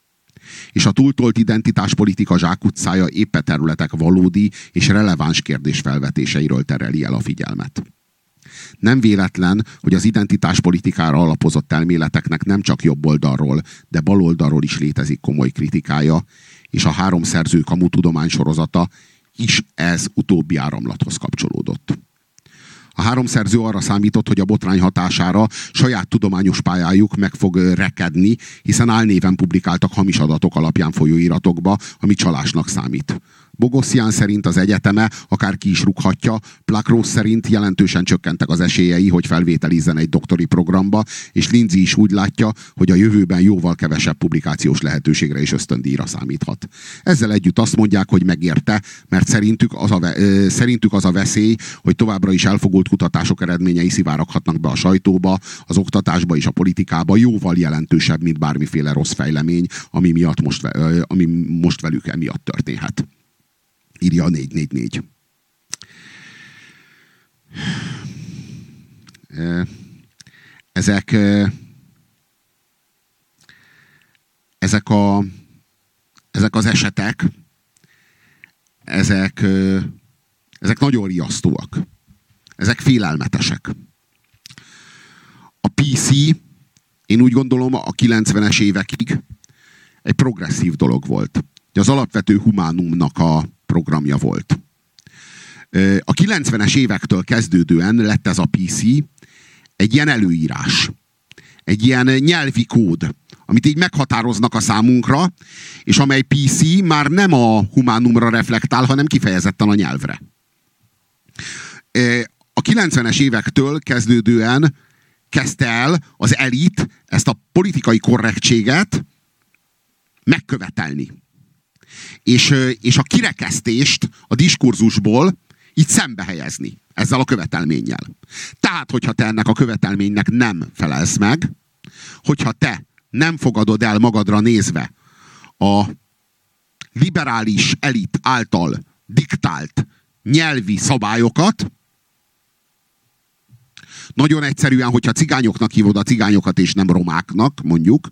És a túltolt identitáspolitika zsákutcája épp a területek valódi és releváns kérdésfelvetéseiről tereli el a figyelmet. Nem véletlen, hogy az identitáspolitikára alapozott elméleteknek nem csak jobb oldalról, de bal oldalról is létezik komoly kritikája, és a három szerző kamu tudománysorozata is ez utóbbi áramlathoz kapcsolódott. A három szerző arra számított, hogy a botrány hatására saját tudományos pályájuk meg fog rekedni, hiszen álnéven publikáltak hamis adatok alapján folyóiratokba, ami csalásnak számít. Bogossian szerint az egyeteme akár ki is rúghatja, Pluckrose szerint jelentősen csökkentek az esélyei, hogy felvételizzen egy doktori programba, és Lindsay is úgy látja, hogy a jövőben jóval kevesebb publikációs lehetőségre és ösztöndíjra számíthat. Ezzel együtt azt mondják, hogy megérte, mert szerintük az a veszély, hogy továbbra is elfogult kutatások eredményei szivároghatnak be a sajtóba, az oktatásba és a politikába, jóval jelentősebb, mint bármiféle rossz fejlemény, ami most velük emiatt történhet. Írja a 444. Ezek az esetek, ezek nagyon riasztóak. Ezek félelmetesek. A PC, én úgy gondolom, a 90-es évekig egy progresszív dolog volt. Az alapvető humánumnak a programja volt. A 90-es évektől kezdődően lett ez a PC egy ilyen előírás. Egy ilyen nyelvi kód, amit így meghatároznak a számunkra, és amely PC már nem a humánumra reflektál, hanem kifejezetten a nyelvre. A 90-es évektől kezdődően kezdte el az elit ezt a politikai korrektséget megkövetelni. És a kirekesztést a diskurzusból így szembe helyezni ezzel a követelménnyel. Tehát, hogyha te ennek a követelménynek nem felelsz meg, hogyha te nem fogadod el magadra nézve a liberális elit által diktált nyelvi szabályokat, nagyon egyszerűen, hogyha cigányoknak hívod a cigányokat és nem romáknak, mondjuk,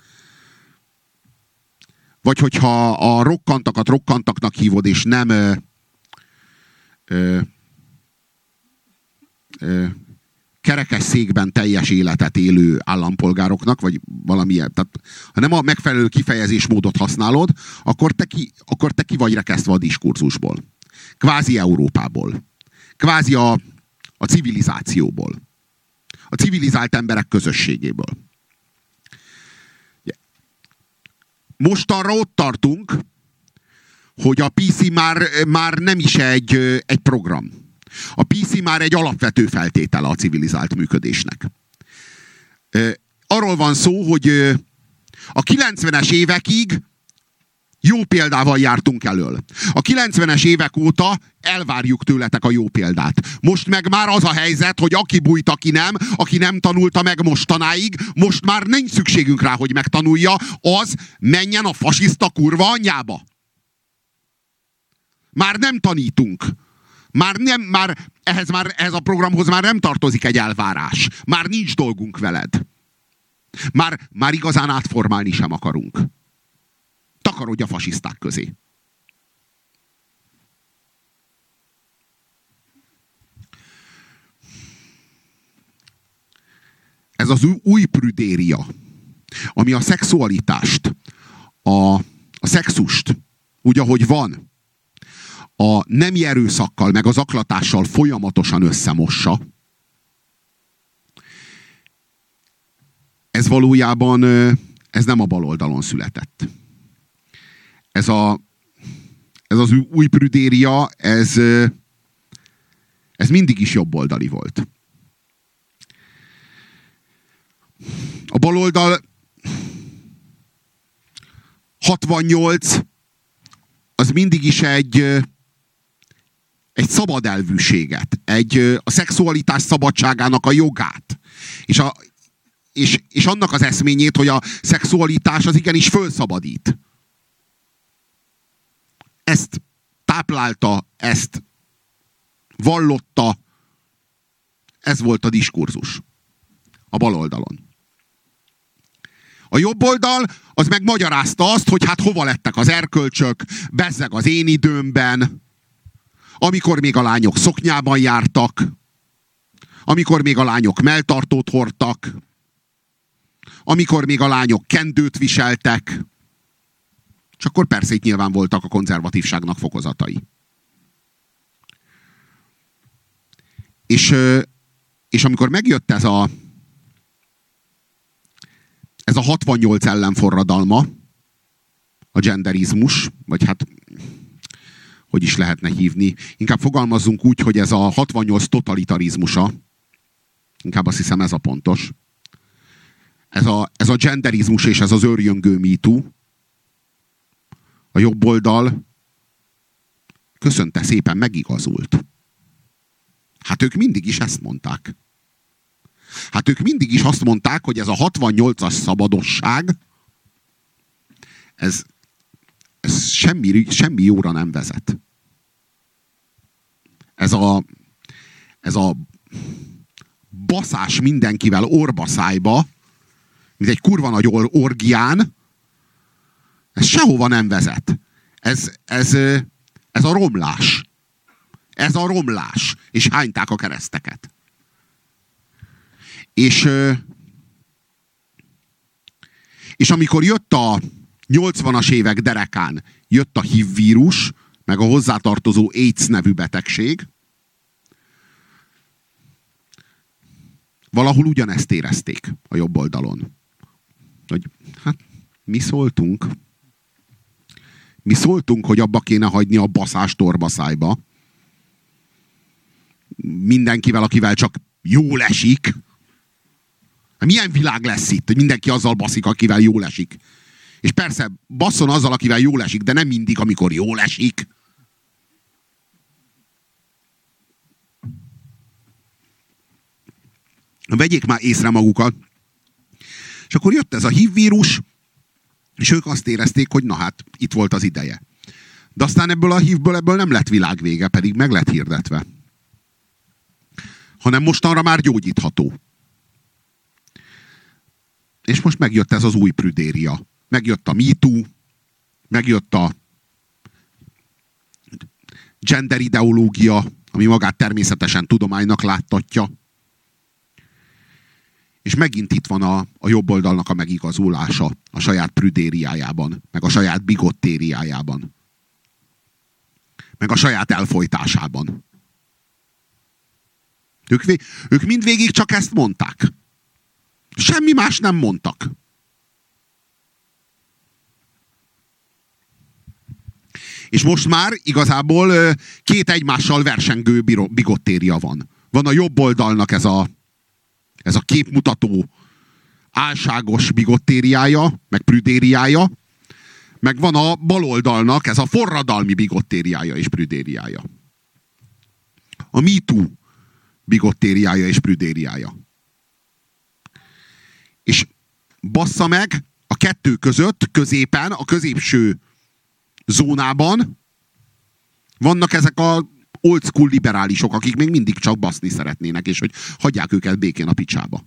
vagy hogyha a rokkantakat rokkantaknak hívod, és nem kerekes székben teljes életet élő állampolgároknak, vagy valamilyen, tehát ha nem a megfelelő kifejezésmódot használod, akkor te ki vagy rekesztve a diskurzusból. Kvázi Európából. Kvázi a civilizációból. a civilizált emberek közösségéből. Mostanra ott tartunk, hogy a PC már nem is egy program. A PC már egy alapvető feltétele a civilizált működésnek. Arról van szó, hogy a 90-es évekig jó példával jártunk elől. A 90-es évek óta elvárjuk tőletek a jó példát. Most meg már az a helyzet, hogy aki bújt, aki nem tanulta meg mostanáig, most már nincs szükségünk rá, hogy megtanulja, az menjen a fasiszta kurva anyjába. Már nem tanítunk. Ehhez a programhoz már nem tartozik egy elvárás. Már nincs dolgunk veled. Már igazán átformálni sem akarunk. Takarodj a fasiszták közé. Ez az új prüdéria, ami a szexualitást, a szexust, úgy ahogy van, a nemi erőszakkal, meg az zaklatással folyamatosan összemossa, ez valójában ez nem a baloldalon született. Ez az új prüdéria, ez mindig is jobboldali volt. A baloldal 68 az mindig is egy szabad elvűséget, a szexualitás szabadságának a jogát, és annak az eszményét, hogy a szexualitás az igenis fölszabadít. Ezt táplálta, ezt vallotta, ez volt a diskurzus a baloldalon. A jobb oldal az meg magyarázta azt, hogy hát hova lettek az erkölcsök, bezzeg az én időmben, amikor még a lányok szoknyában jártak, amikor még a lányok melltartót hordtak, amikor még a lányok kendőt viseltek, és akkor persze itt nyilván voltak a konzervatívságnak fokozatai. És amikor megjött ez a 68 ellenforradalma, a genderizmus, vagy hát hogy is lehetne hívni, inkább fogalmazzunk úgy, hogy ez a 68 totalitarizmusa, inkább azt hiszem ez a pontos, ez a genderizmus és ez az őrjöngő MeToo, a jobb oldal köszönte szépen megigazult. Hát ők mindig is ezt mondták. Hát ők mindig is azt mondták, hogy ez a 68-as szabadosság, ez semmi jóra nem vezet. Ez a baszás mindenkivel orbaszájba, mint egy kurva nagy orgián, ez sehova nem vezet. Ez a romlás. Ez a romlás. És hányták a kereszteket. És amikor jött a 80-as évek derekán, jött a HIV vírus, meg a hozzátartozó AIDS nevű betegség, valahol ugyanezt érezték a jobb oldalon. Hogy hát mi szóltunk, hogy abba kéne hagyni a baszást orbaszájba. Mindenkivel, akivel csak jól esik. Milyen világ lesz itt, hogy mindenki azzal baszik, akivel jól esik. És persze, basszon azzal, akivel jól esik, de nem mindig, amikor jól esik. Vegyék már észre magukat. És akkor jött ez a HIV vírus, és ők azt érezték, hogy na hát, itt volt az ideje. De aztán ebből a HIV-ből nem lett világvége, pedig meg lett hirdetve. Hanem mostanra már gyógyítható. És most megjött ez az új prüdéria. Megjött a MeToo, megjött a gender ideológia, ami magát természetesen tudománynak láttatja. És megint itt van a jobb oldalnak a megigazulása a saját prüdériájában, meg a saját bigottériájában, meg a saját elfojtásában. Ők mindvégig csak ezt mondták. Semmi más nem mondtak. És most már igazából két egymással versengő bigottéria van. Van a jobb oldalnak ez a képmutató álságos bigottériája, meg prüdériája, meg van a bal oldalnak ez a forradalmi bigottériája és prüdériája. A MeToo bigottériája és prüdériája. És bassza meg, a kettő között, középen, a középső zónában vannak ezek a old school liberálisok, akik még mindig csak baszni szeretnének, és hogy hagyják őket békén a picsába.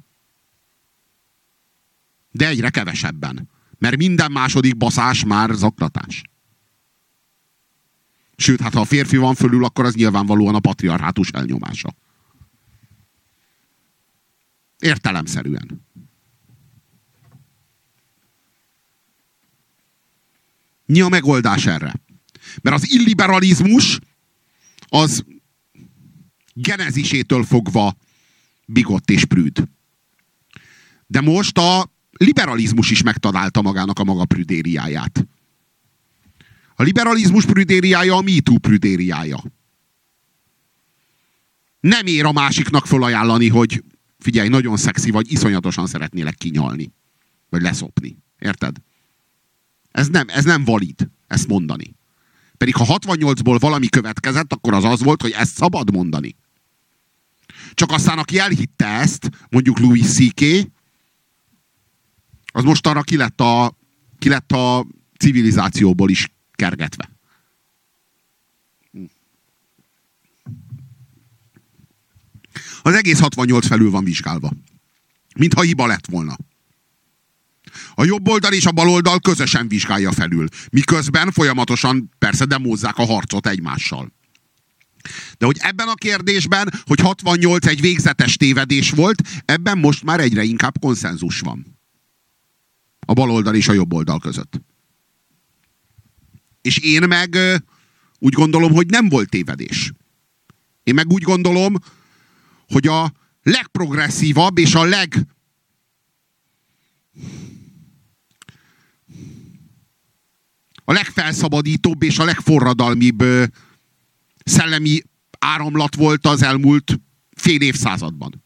De egyre kevesebben. Mert minden második baszás már zaklatás. Sőt, hát ha a férfi van fölül, akkor az nyilvánvalóan a patriarhátus elnyomása. Értelemszerűen. Mi a megoldás erre? Mert az illiberalizmus az genezisétől fogva bigott és prűd. De most a liberalizmus is megtalálta magának a maga prüdériáját. A liberalizmus prüdériája a MeToo prüdériája. Nem ér a másiknak fölajánlani, hogy figyelj, nagyon szexi vagy, iszonyatosan szeretnélek kinyalni. Vagy leszopni. Érted? Ez nem valid, ezt mondani. Pedig ha 68-ból valami következett, akkor az volt, hogy ezt szabad mondani. Csak aztán, aki elhitte ezt, mondjuk Louis C.K., az mostanra ki lett a civilizációból is kergetve. Az egész 68 felül van vizsgálva. Mintha hiba lett volna. A jobb oldal és a bal oldal közösen vizsgálja felül. Miközben folyamatosan persze demózzák a harcot egymással. De hogy ebben a kérdésben, hogy 68 egy végzetes tévedés volt, ebben most már egyre inkább konszenzus van. A bal oldal és a jobb oldal között. És én meg úgy gondolom, hogy nem volt tévedés. Én meg úgy gondolom, hogy a legprogresszívabb és a legfelszabadítóbb és a legforradalmibb szellemi áramlat volt az elmúlt fél évszázadban.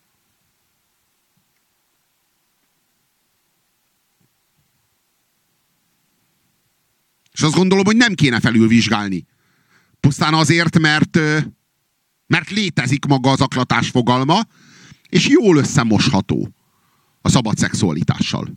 És azt gondolom, hogy nem kéne felülvizsgálni. Pusztán azért, mert létezik maga az zaklatás fogalma, és jól összemosható a szabad szexualitással.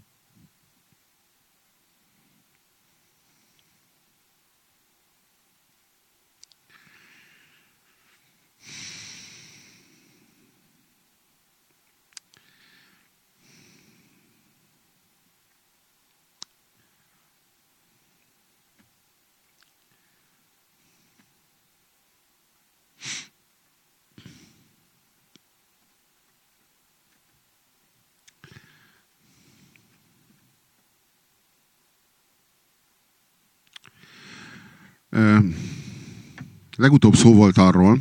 Legutóbb szó volt arról,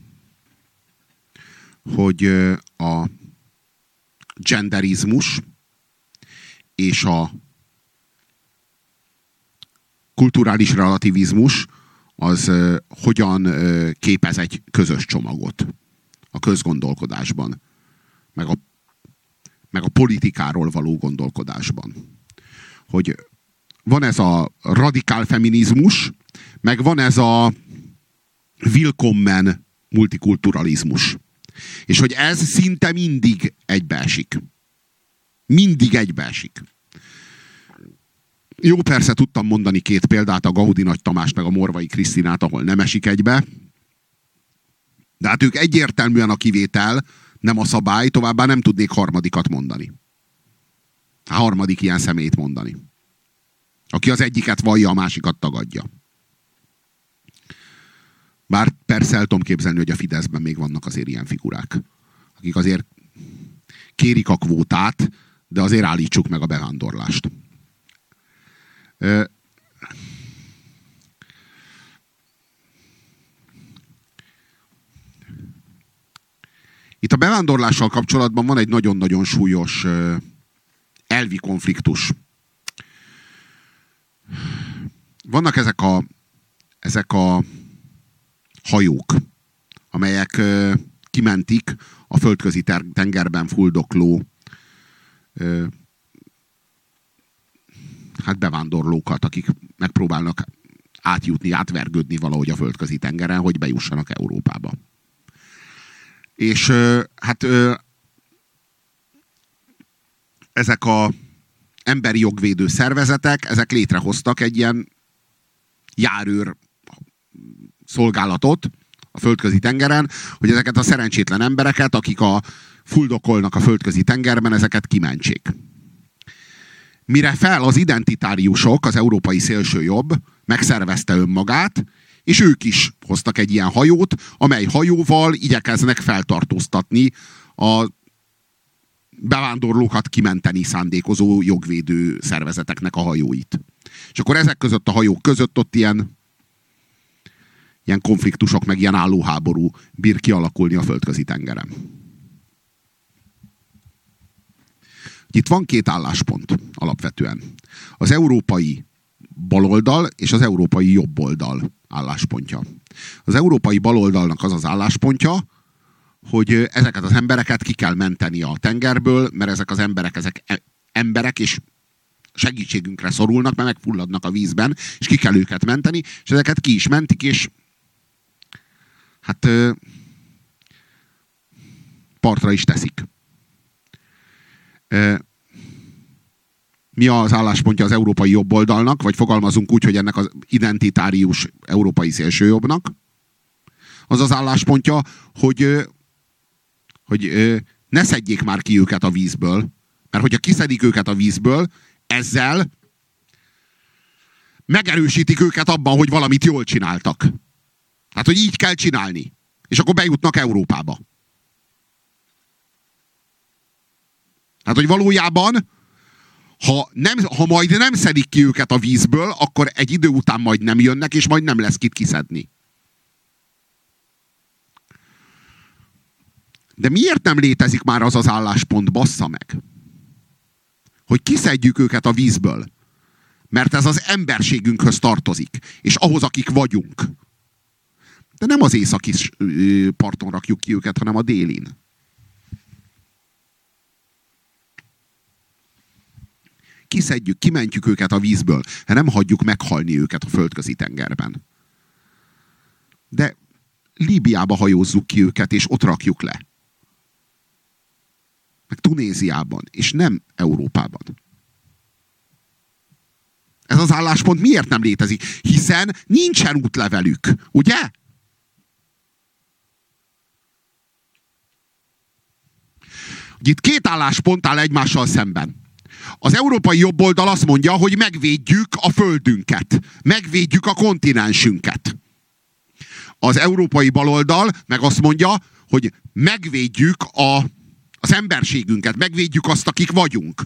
hogy a genderizmus és a kulturális relativizmus az hogyan képez egy közös csomagot a közgondolkodásban, meg a politikáról való gondolkodásban. Hogy van ez a radikál feminizmus, meg van ez a willkommen multikulturalizmus. És hogy ez szinte mindig egybeesik. Mindig egybeesik. Jó, persze tudtam mondani két példát, a Gaudi Nagy Tamás meg a Morvai Krisztinát, ahol nem esik egybe. De hát ők egyértelműen a kivétel, nem a szabály, továbbá nem tudnék harmadikat mondani. A harmadik ilyen személyt mondani. Aki az egyiket vallja, a másikat tagadja. Bár persze el tudom képzelni, hogy a Fideszben még vannak azért ilyen figurák, akik azért kérik a kvótát, de azért állítsuk meg a bevándorlást. Itt a bevándorlással kapcsolatban van egy nagyon-nagyon súlyos elvi konfliktus. Vannak ezek a hajók, amelyek kimentik a földközi tengerben fuldokló bevándorlókat, akik megpróbálnak átjutni, átvergődni valahogy a földközi tengeren, hogy bejussanak Európába. És ezek a emberi jogvédő szervezetek, ezek létrehoztak egy ilyen járőr szolgálatot a földközi tengeren, hogy ezeket a szerencsétlen embereket, akik fuldokolnak a földközi tengerben, ezeket kimentsék. Mire fel az identitáriusok, az európai szélsőjobb megszervezte önmagát, és ők is hoztak egy ilyen hajót, amely hajóval igyekeznek feltartóztatni a bevándorlókat kimenteni szándékozó jogvédő szervezeteknek a hajóit. És akkor ezek között a hajók között ott ilyen konfliktusok, meg ilyen állóháború bír kialakulni a földközi tengeren. Itt van két álláspont alapvetően. Az európai baloldal és az európai jobboldal álláspontja. Az európai baloldalnak az az álláspontja, hogy ezeket az embereket ki kell menteni a tengerből, mert ezek az emberek és segítségünkre szorulnak, mert megfulladnak a vízben, és ki kell őket menteni, és ezeket ki is mentik, és partra is teszik. Mi az álláspontja az európai jobboldalnak, vagy fogalmazunk úgy, hogy ennek az identitárius európai szélsőjobbnak? Az az álláspontja, hogy ne szedjék már ki őket a vízből, mert hogyha kiszedik őket a vízből, ezzel megerősítik őket abban, hogy valamit jól csináltak. Hát, hogy így kell csinálni. És akkor bejutnak Európába. Hát, hogy valójában, ha majd nem szedik ki őket a vízből, akkor egy idő után majd nem jönnek, és majd nem lesz kit kiszedni. De miért nem létezik már az az álláspont, bassza meg? Hogy kiszedjük őket a vízből. Mert ez az emberségünkhöz tartozik. És ahhoz, akik vagyunk. De nem az északi parton rakjuk ki őket, hanem a délin. Kiszedjük, kimentjük őket a vízből. Nem hagyjuk meghalni őket a földközi tengerben. De Líbiába hajózzuk ki őket, és ott rakjuk le. Meg Tunéziában, és nem Európában. Ez az álláspont miért nem létezik? Hiszen nincsen útlevelük, ugye? Itt két álláspont áll egymással szemben. Az európai jobboldal azt mondja, hogy megvédjük a földünket. Megvédjük a kontinensünket. Az európai baloldal meg azt mondja, hogy megvédjük az emberségünket. Megvédjük azt, akik vagyunk.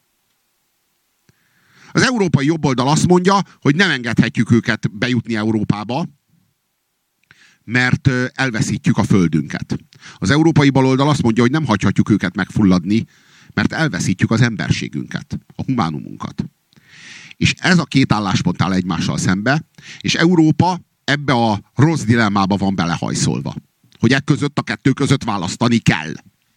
Az európai jobboldal azt mondja, hogy nem engedhetjük őket bejutni Európába, mert elveszítjük a földünket. Az európai baloldal azt mondja, hogy nem hagyhatjuk őket megfulladni, mert elveszítjük az emberségünket, a humánumunkat. És ez a két álláspont áll egymással szembe, és Európa ebbe a rossz dilemmába van belehajszolva. Hogy a kettő között választani kell.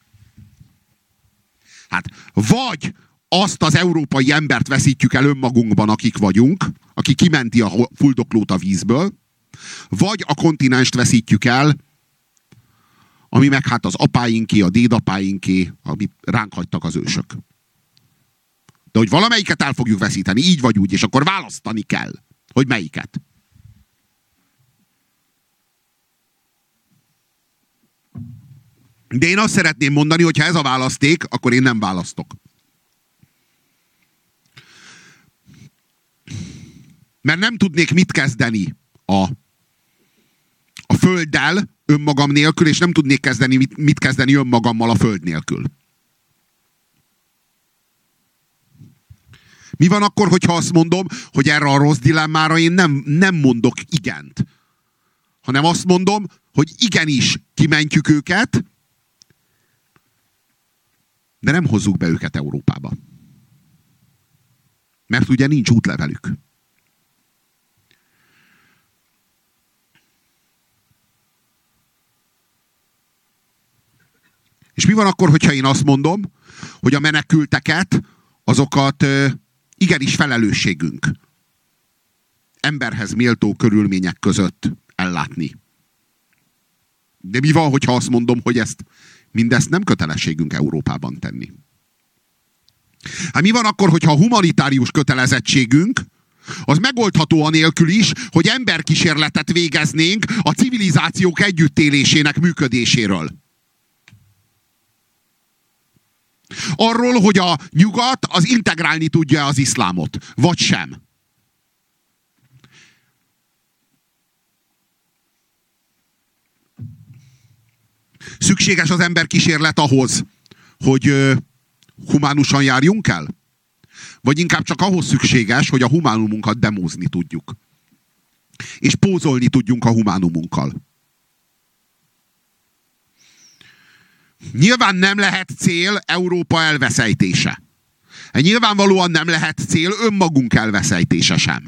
Hát, vagy azt az európai embert veszítjük el önmagunkban, akik vagyunk, aki kimenti a fuldoklót a vízből, vagy a kontinenst veszítjük el, ami meg hát az apáinké, a dédapáinké, amit ránk hagytak az ősök. De hogy valamelyiket el fogjuk veszíteni, így vagy úgy, és akkor választani kell, hogy melyiket. De én azt szeretném mondani, hogy ha ez a választék, akkor én nem választok. Mert nem tudnék mit kezdeni a földdel önmagam nélkül, és nem tudnék mit kezdeni önmagammal a föld nélkül. Mi van akkor, hogyha azt mondom, hogy erre a rossz dilemmára én nem mondok igent, hanem azt mondom, hogy igenis kimentjük őket, De nem hozzuk be őket Európába. Mert ugye nincs útlevelük. És mi van akkor, hogyha én azt mondom, hogy a menekülteket, azokat igenis felelősségünk emberhez méltó körülmények között ellátni. De mi van, hogyha azt mondom, hogy mindezt nem kötelességünk Európában tenni? Hát mi van akkor, hogyha a humanitárius kötelezettségünk az megoldható anélkül is, hogy emberkísérletet végeznénk a civilizációk együttélésének működéséről? Arról, hogy a nyugat az integrálni tudja az iszlámot, vagy sem. Szükséges az emberkísérlet ahhoz, hogy humánusan járjunk el? Vagy inkább csak ahhoz szükséges, hogy a humánumunkat demózni tudjuk. És pózolni tudjunk a humánumunkkal. Nyilván nem lehet cél Európa elveszejtése. Nyilvánvalóan nem lehet cél önmagunk elveszejtése sem.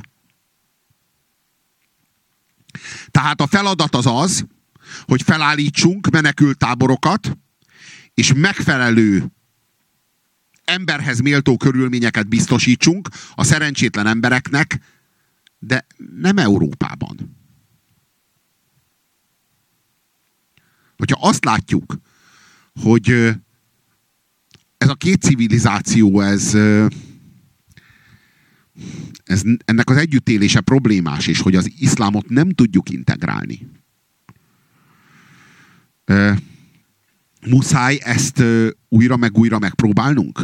Tehát a feladat az, hogy felállítsunk menekülttáborokat, és megfelelő emberhez méltó körülményeket biztosítsunk a szerencsétlen embereknek, de nem Európában. Hogyha azt látjuk, hogy ez a két civilizáció, ennek az együttélése problémás, és hogy az iszlámot nem tudjuk integrálni. Muszáj ezt újra meg újra megpróbálnunk?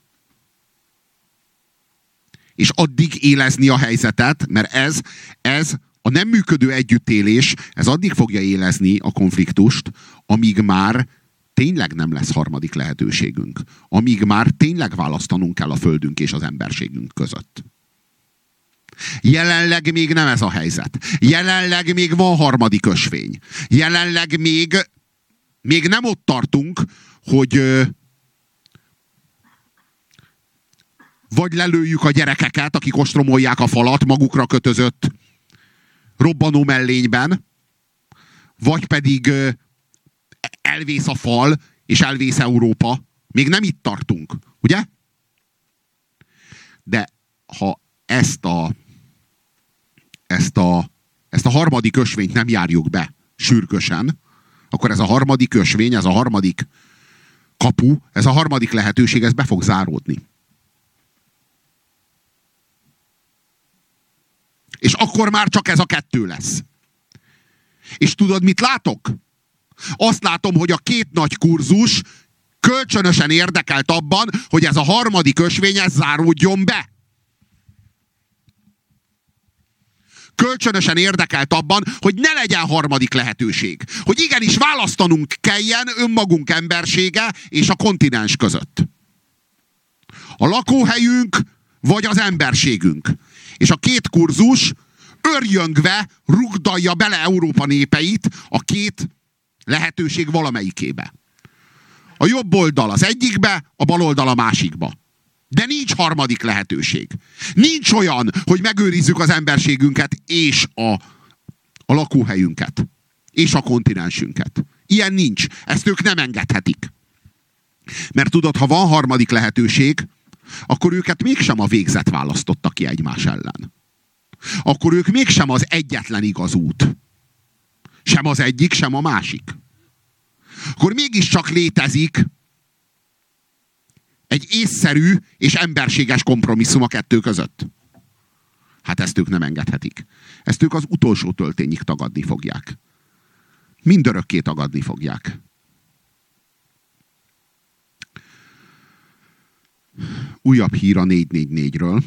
És addig élezni a helyzetet, mert ez a nem működő együttélés, ez addig fogja élezni a konfliktust, amíg már tényleg nem lesz harmadik lehetőségünk. Amíg már tényleg választanunk kell a földünk és az emberségünk között. Jelenleg még nem ez a helyzet. Jelenleg még van harmadik ösvény. Jelenleg még nem ott tartunk, hogy vagy lelőjük a gyerekeket, akik ostromolják a falat magukra kötözött robbanó mellényben, vagy pedig elvész a fal, és elvész Európa. Még nem itt tartunk, ugye? De ha ezt a harmadik ösvényt nem járjuk be sürgősen, akkor ez a harmadik ösvény, ez a harmadik kapu, ez a harmadik lehetőség, ez be fog záródni. És akkor már csak ez a kettő lesz. És tudod, mit látok? Azt látom, hogy a két nagy kurzus kölcsönösen érdekelt abban, hogy ez a harmadik ösvény, ez záródjon be. Kölcsönösen érdekelt abban, hogy ne legyen harmadik lehetőség. Hogy igenis választanunk kelljen önmagunk embersége és a kontinens között. A lakóhelyünk vagy az emberségünk. És a két kurzus örjöngve rugdalja bele Európa népeit a két lehetőség valamelyikébe. A jobb oldal az egyikbe, a bal oldal a másikba. De nincs harmadik lehetőség. Nincs olyan, hogy megőrizzük az emberségünket és a lakóhelyünket. És a kontinensünket. Ilyen nincs. Ezt ők nem engedhetik. Mert tudod, ha van harmadik lehetőség, akkor őket mégsem a végzet választotta ki egymás ellen. Akkor ők mégsem az egyetlen igaz út. Sem az egyik, sem a másik. Akkor mégiscsak létezik egy észszerű és emberséges kompromisszum a kettő között. Hát ezt ők nem engedhetik. Ezt ők az utolsó töltényig tagadni fogják. Mindörökké tagadni fogják. Újabb hír a 444-ről.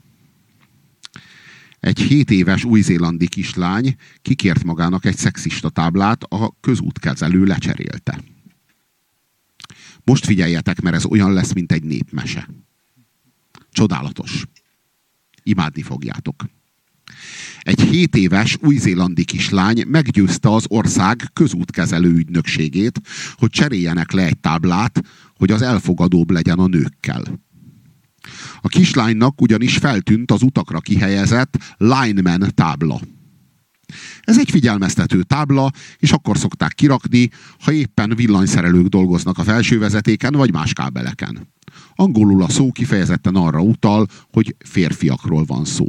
Egy 7 éves új-zélandi kislány kikért magának egy szexista táblát, a közútkezelő lecserélte. Most figyeljetek, mert ez olyan lesz, mint egy népmese. Csodálatos. Imádni fogjátok. Egy 7 éves új-zélandi kislány meggyőzte az ország közútkezelő ügynökségét, hogy cseréljenek le egy táblát, hogy az elfogadóbb legyen a nőkkel. A kislánynak ugyanis feltűnt az utakra kihelyezett lineman tábla. Ez egy figyelmeztető tábla, és akkor szokták kirakni, ha éppen villanyszerelők dolgoznak a felső vezetéken vagy más kábeleken. Angolul a szó kifejezetten arra utal, hogy férfiakról van szó.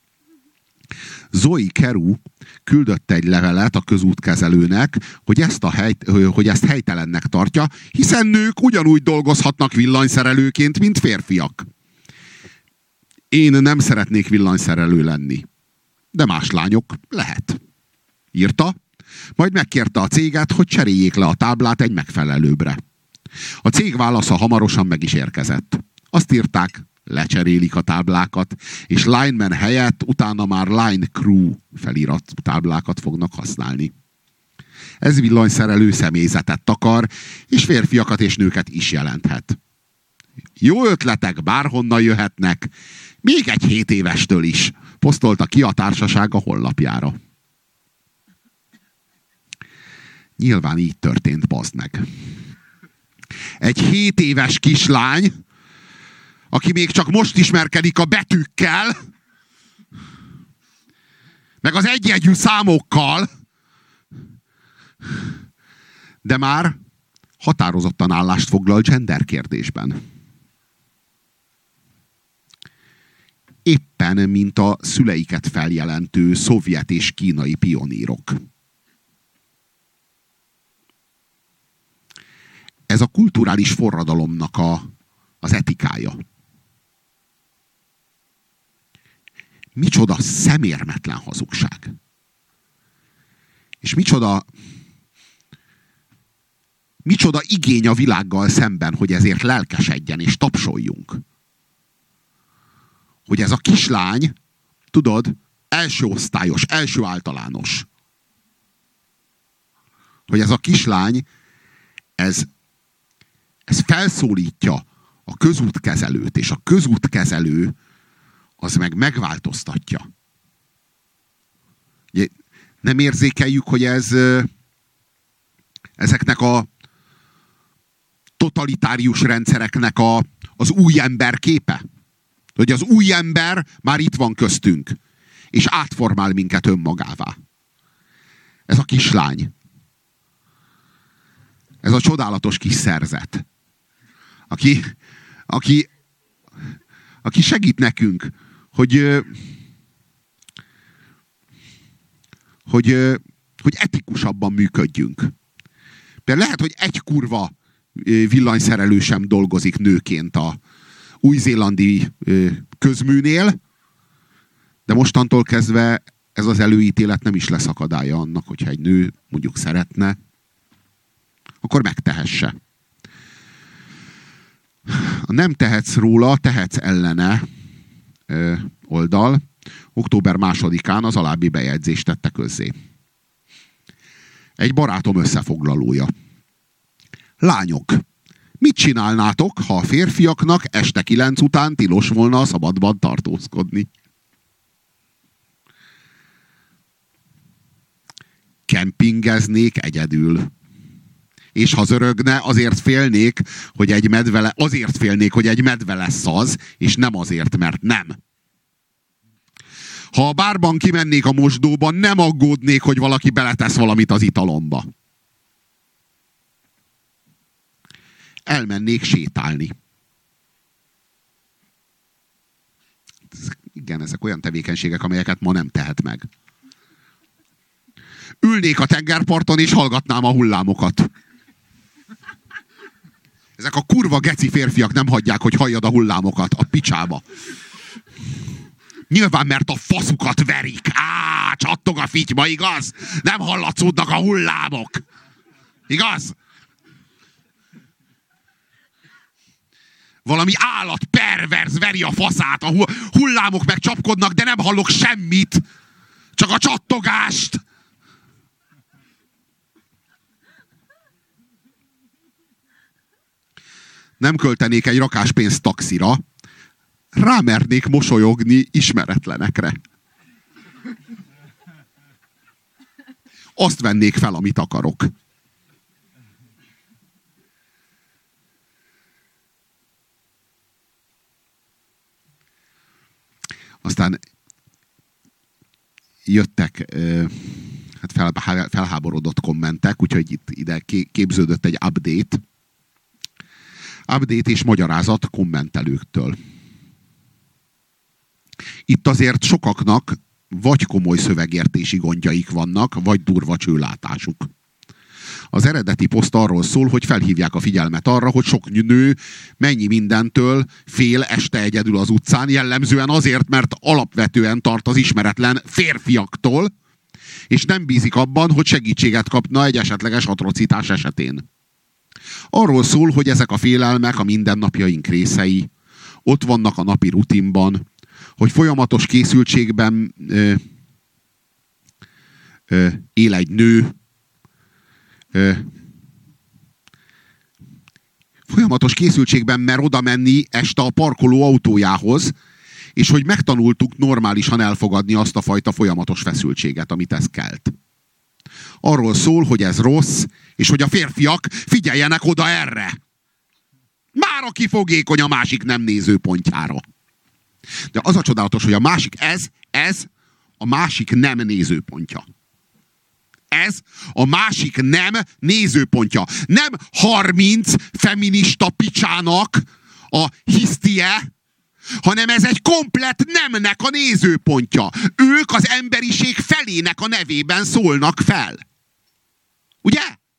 Zoe Keru küldött egy levelet a közútkezelőnek, hogy ezt helytelennek tartja, hiszen nők ugyanúgy dolgozhatnak villanyszerelőként, mint férfiak. Én nem szeretnék villanyszerelő lenni, de más lányok lehet. Írta, majd megkérte a céget, hogy cseréljék le a táblát egy megfelelőbbre. A cég válasza hamarosan meg is érkezett. Azt írták, lecserélik a táblákat, és lineman helyett utána már line crew felirat táblákat fognak használni. Ez villanyszerelő személyzetet takar, és férfiakat és nőket is jelenthet. Jó ötletek bárhonnan jöhetnek, még egy 7 évestől is, posztolta ki a társaság a honlapjára. Nyilván így történt, bazd meg. Egy 7 éves kislány, aki még csak most ismerkedik a betűkkel, meg az egyjegyű számokkal, de már határozottan állást foglal gender kérdésben. Éppen, mint a szüleiket feljelentő szovjet és kínai pionírok. Ez a kulturális forradalomnak az etikája. Micsoda szemérmetlen hazugság. És micsoda igény a világgal szemben, hogy ezért lelkesedjen és tapsoljunk. Hogy ez a kislány, tudod, első osztályos, első általános. Hogy ez a kislány, ez felszólítja a közútkezelőt, és a közútkezelő az meg megváltoztatja. Nem érzékeljük, hogy ezeknek a totalitárius rendszereknek az új ember képe? Hogy az új ember már itt van köztünk, és átformál minket önmagává. Ez a kislány. Ez a csodálatos kis szerzet. Aki segít nekünk, hogy etikusabban működjünk. Például lehet, hogy egy kurva villanyszerelő sem dolgozik nőként a új-zélandi közműnél, de mostantól kezdve ez az előítélet nem is lesz akadálya annak, hogyha egy nő mondjuk szeretne, akkor megtehesse. A Nem tehetsz róla, tehetsz ellene oldal október 2-án az alábbi bejegyzést tette közzé. Egy barátom összefoglalója. Lányok, mit csinálnátok, ha a férfiaknak este 9 után tilos volna a szabadban tartózkodni? Kempingeznék egyedül. És ha zörögne, azért félnék, hogy egy medve lesz az, és nem azért, mert nem. Ha a bárban kimennék a mosdóban, nem aggódnék, hogy valaki beletesz valamit az italomba. Elmennék sétálni. Igen, ezek olyan tevékenységek, amelyeket ma nem tehet meg. Ülnék a tengerparton, és hallgatnám a hullámokat. Ezek a kurva geci férfiak nem hagyják, hogy halljad a hullámokat a picsába. Nyilván, mert a faszukat verik. Csattog a fityma, igaz? Nem hallatszódnak a hullámok. Igaz? Valami állat perverz veri a faszát. A hullámok meg csapkodnak, de nem hallok semmit. Csak a csattogást. Nem költenék egy rakás pénzt taxira, rámernék mosolyogni ismeretlenekre. azt vennék fel, amit akarok. Aztán jöttek felháborodott kommentek, úgyhogy itt ide képződött egy update. Update és magyarázat kommentelőktől. Itt azért sokaknak vagy komoly szövegértési gondjaik vannak, vagy durva csőlátásuk. Az eredeti poszt arról szól, hogy felhívják a figyelmet arra, hogy sok nő mennyi mindentől fél este egyedül az utcán, jellemzően azért, mert alapvetően tart az ismeretlen férfiaktól, és nem bízik abban, hogy segítséget kapna egy esetleges atrocitás esetén. Arról szól, hogy ezek a félelmek a mindennapjaink részei, ott vannak a napi rutinban, hogy folyamatos készültségben él egy nő, folyamatos készültségben mer oda menni este a parkoló autójához, és hogy megtanultuk normálisan elfogadni azt a fajta folyamatos feszültséget, amit ez kelt. Arról szól, hogy ez rossz, és hogy a férfiak figyeljenek oda erre. Már aki fogékony a másik nem nézőpontjára. De az a csodálatos, hogy a másik, ez a másik nem nézőpontja. Ez a másik nem nézőpontja. Nem 30 feminista picsának a hisztie, hanem ez egy komplett nemnek a nézőpontja. Ők az emberiség felének a nevében szólnak fel. Ugye?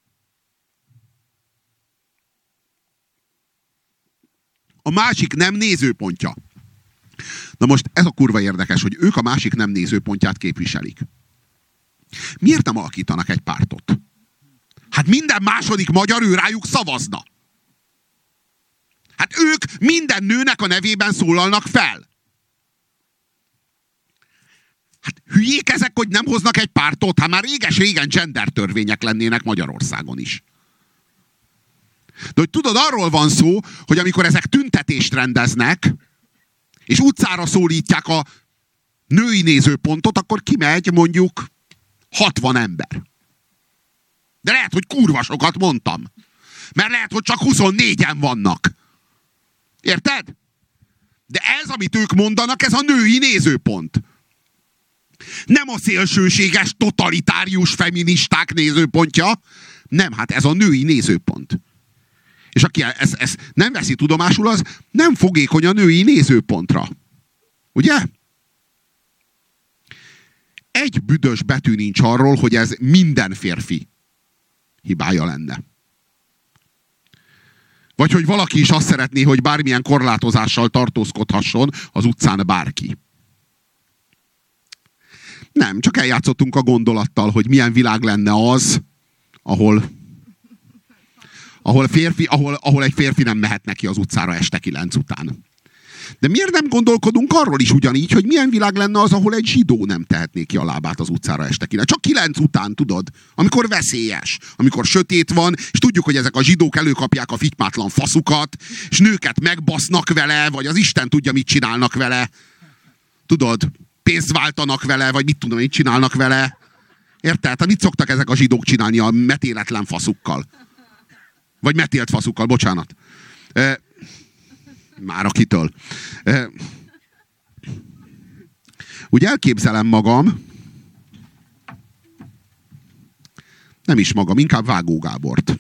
A másik nem nézőpontja. Na most ez a kurva érdekes, hogy ők a másik nem nézőpontját képviselik. Miért nem alakítanak egy pártot? Hát minden második magyar ő rájuk szavazna. Hát ők minden nőnek a nevében szólalnak fel. Hát hülyék ezek, hogy nem hoznak egy pártot? Hát már réges-régen gender törvények lennének Magyarországon is. De hogy tudod, arról van szó, hogy amikor ezek tüntetést rendeznek, és utcára szólítják a női nézőpontot, akkor kimegy mondjuk 60 ember. De lehet, hogy kurva sokat mondtam. Mert lehet, hogy csak 24-en vannak. Érted? De ez, amit ők mondanak, ez a női nézőpont. Nem a szélsőséges, totalitárius feministák nézőpontja. Nem, hát ez a női nézőpont. És aki ezt nem veszi tudomásul, az nem fogékony a női nézőpontra. Ugye? Egy büdös betű nincs arról, hogy ez minden férfi hibája lenne. Vagy hogy valaki is azt szeretné, hogy bármilyen korlátozással tartózkodhasson az utcán bárki. Nem, csak eljátszottunk a gondolattal, hogy milyen világ lenne az, ahol egy férfi nem mehet neki az utcára este 9 után. De miért nem gondolkodunk arról is ugyanígy, hogy milyen világ lenne az, ahol egy zsidó nem tehetné ki a lábát az utcára este 9? Csak 9 után, tudod? Amikor veszélyes, amikor sötét van, és tudjuk, hogy ezek a zsidók előkapják a fitymátlan faszukat, és nőket megbasznak vele, vagy az Isten tudja, mit csinálnak vele. Tudod, pénzt váltanak vele, vagy mit tudom, mit csinálnak vele. Érted? Tehát mit szoktak ezek a zsidók csinálni a metéletlen faszukkal? Vagy metélt faszukkal, bocsánat. Már akitől. Úgy elképzelem magam, nem is magam, inkább Vágó Gábort.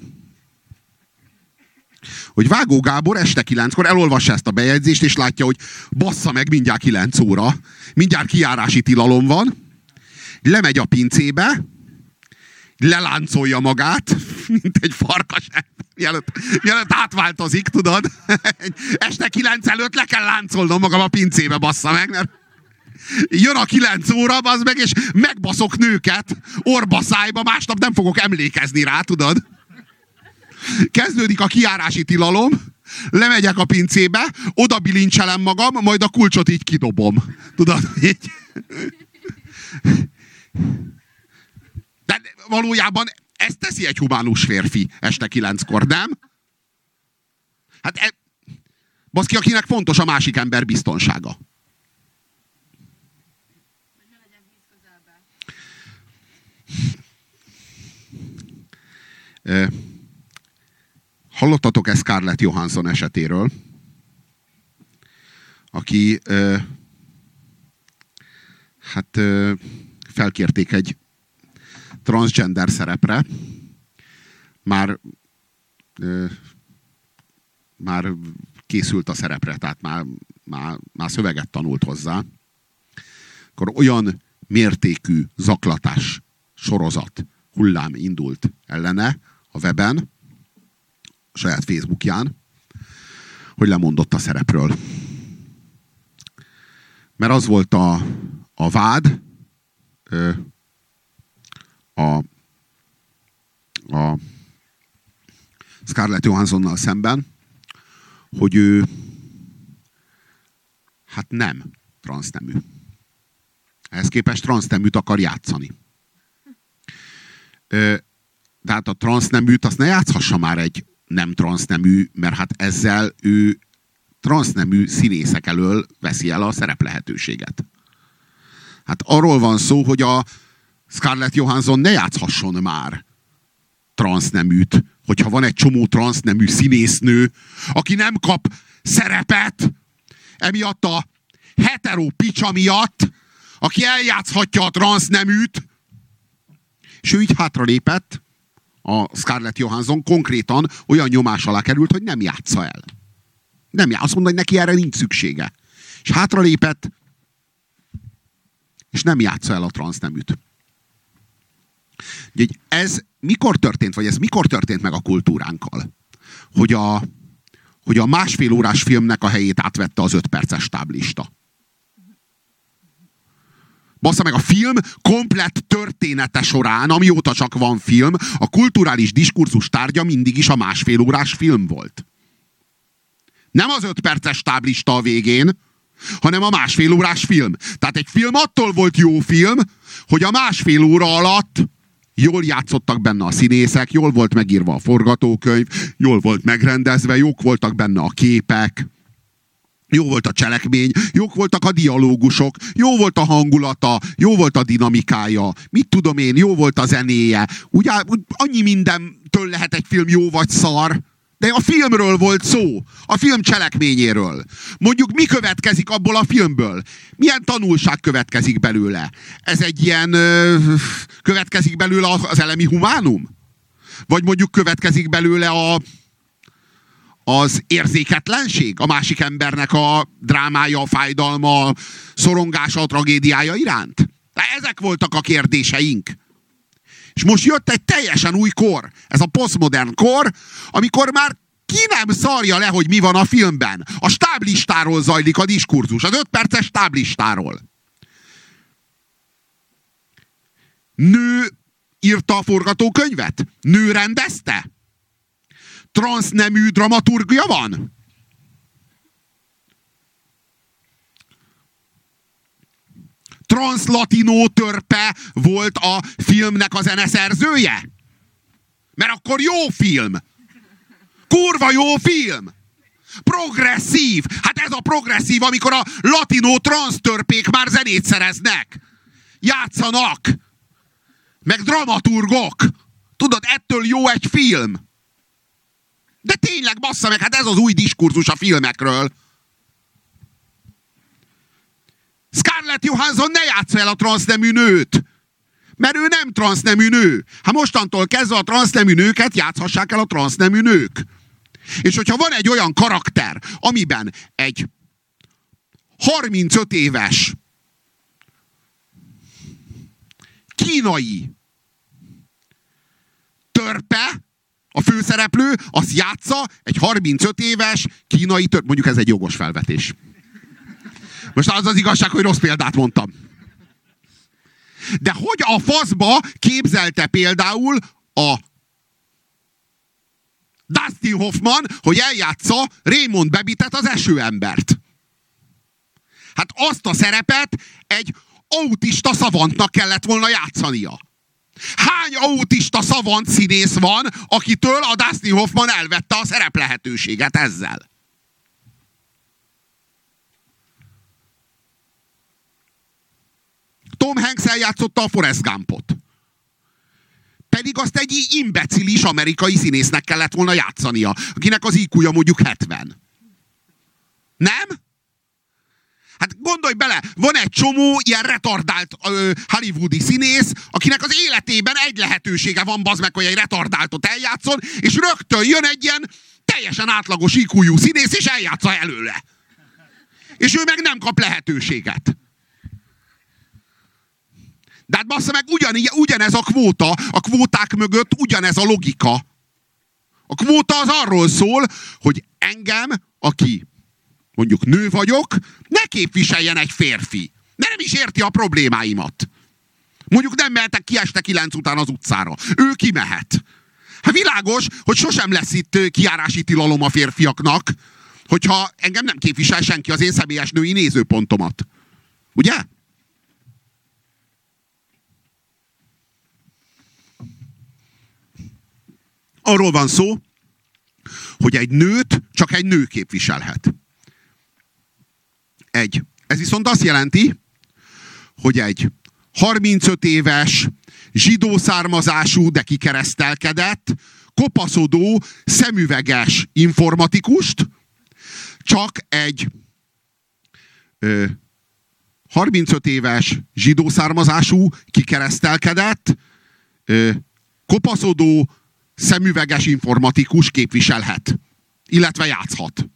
Hogy Vágó Gábor este 9-kor elolvassa ezt a bejegyzést, és látja, hogy bassza meg, mindjárt 9 óra, mindjárt kijárási tilalom van, lemegy a pincébe, leláncolja magát, mint egy farkas, mielőtt átváltozik, tudod? Este 9 előtt le kell láncolnom magam a pincébe, bassza meg, mert jön a 9 óra, bazd meg, és megbaszok nőket orba szájba, másnap nem fogok emlékezni rá, tudod? Kezdődik a kijárási tilalom, lemegyek a pincébe, oda bilincselem magam, majd a kulcsot így kidobom. Tudod? Így. De valójában ezt teszi egy humánus férfi este 9-kor, nem? Hát baszki, akinek fontos a másik ember biztonsága. Hallottatok Scarlett Johansson esetéről, aki felkérték egy transgender szerepre, már készült a szerepre, tehát már szöveget tanult hozzá, akkor olyan mértékű zaklatás sorozat hullám indult ellene a weben, a saját Facebookján, hogy lemondott a szerepről. Mert az volt a vád a Scarlett Johanssonnal szemben, hogy ő nem transznemű. Ehhez képest transzneműt akar játszani. Tehát a transzneműt azt ne játszhassa már egy nem transznemű, mert ezzel ő transznemű színészek elől veszi el a szerep lehetőséget. Arról van szó, hogy a Scarlett Johansson ne játszhasson már transzneműt, hogyha van egy csomó transznemű színésznő, aki nem kap szerepet, emiatt a hetero picsa miatt, aki eljátszhatja a transzneműt, és ő így hátralépett, a Scarlett Johansson konkrétan olyan nyomás alá került, hogy nem játsza el. Azt mondta, hogy neki erre nincs szüksége. És hátralépett, és nem játsza el a transzneműt. Ez mikor történt, vagy ez mikor történt meg a kultúránkkal? Hogy a másfél órás filmnek a helyét átvette az 5 perces táblista. Bassza meg, a film komplett története során, amióta csak van film, a kulturális diskurzus tárgya mindig is a másfél órás film volt. Nem az 5 perces táblista a végén, hanem a másfél órás film. Tehát egy film attól volt jó film, hogy a másfél óra alatt jól játszottak benne a színészek, jól volt megírva a forgatókönyv, jól volt megrendezve, jók voltak benne a képek, jó volt a cselekmény, jók voltak a dialógusok, jó volt a hangulata, jó volt a dinamikája, mit tudom én, jó volt a zenéje. Úgy annyi mindentől lehet egy film jó vagy szar, de a filmről volt szó, a film cselekményéről. Mondjuk mi következik abból a filmből? Milyen tanulság következik belőle? Ez egy ilyen... következik belőle az elemi humánum? Vagy mondjuk következik belőle az érzéketlenség? A másik embernek a drámája, a fájdalma, a szorongása, a tragédiája iránt? Ezek voltak a kérdéseink. És most jött egy teljesen új kor. Ez a posztmodern kor, amikor már ki nem szarja le, hogy mi van a filmben. A stáblistáról zajlik a diskurzus. Az 5 perces stáblistáról. Nő írta a forgatókönyvet? Nő rendezte? Transznemű dramaturgia van? Transzlatinó törpe volt a filmnek a zeneszerzője? Mert akkor jó film. Kurva jó film. Progresszív. Ez a progresszív, amikor a latinó transztörpék már zenét szereznek. Játszanak. Meg dramaturgok. Tudod, ettől jó egy film. De tényleg, bassza meg, ez az új diskurzus a filmekről. Scarlett Johansson ne játssza el a transznemű nőt. Mert ő nem transznemű nő. Mostantól kezdve a transznemű nőket játszhassák el a transznemű nők. És hogyha van egy olyan karakter, amiben egy 35 éves kínai törpe, a főszereplő, azt játsza egy 35 éves kínai törpe. Mondjuk ez egy jogos felvetés. Most az az igazság, hogy rossz példát mondtam. De hogy a faszba képzelte például a Dustin Hoffman, hogy eljátsza Raymond Babbitt-et, az esőembert? Azt a szerepet egy autista szavantnak kellett volna játszania. Hány autista szavant színész van, akitől a Dustin Hoffman elvette a szerep lehetőséget ezzel? Tom Hanks eljátszotta a Forrest Gumpot. Pedig azt egy imbecilis amerikai színésznek kellett volna játszania, akinek az IQ-ja mondjuk 70. Nem? Hát gondolj bele, van egy csomó ilyen retardált hollywoodi színész, akinek az életében egy lehetősége van, bazd meg, hogy egy retardáltot eljátszon, és rögtön jön egy ilyen teljesen átlagos IQ-jú színész, és eljátsza előle. És ő meg nem kap lehetőséget. De hát bassza meg, ugyanez a kvóta, a kvóták mögött ugyanez a logika. A kvóta az arról szól, hogy engem, aki mondjuk nő vagyok, ne képviseljen egy férfi. De nem is érti a problémáimat. Mondjuk nem mehetek ki este 9 után az utcára. Ő kimehet. Hát világos, hogy sosem lesz itt kijárási tilalom a férfiaknak, hogyha engem nem képvisel senki az én személyes női nézőpontomat. Ugye? Arról van szó, hogy egy nőt csak egy nő képviselhet. Ez viszont azt jelenti, hogy egy 35 éves, zsidó származású, de kikeresztelkedett, kopaszodó, szemüveges informatikust csak egy 35 éves, zsidó származású, kikeresztelkedett, kopaszodó, szemüveges informatikus képviselhet. Illetve játszhat.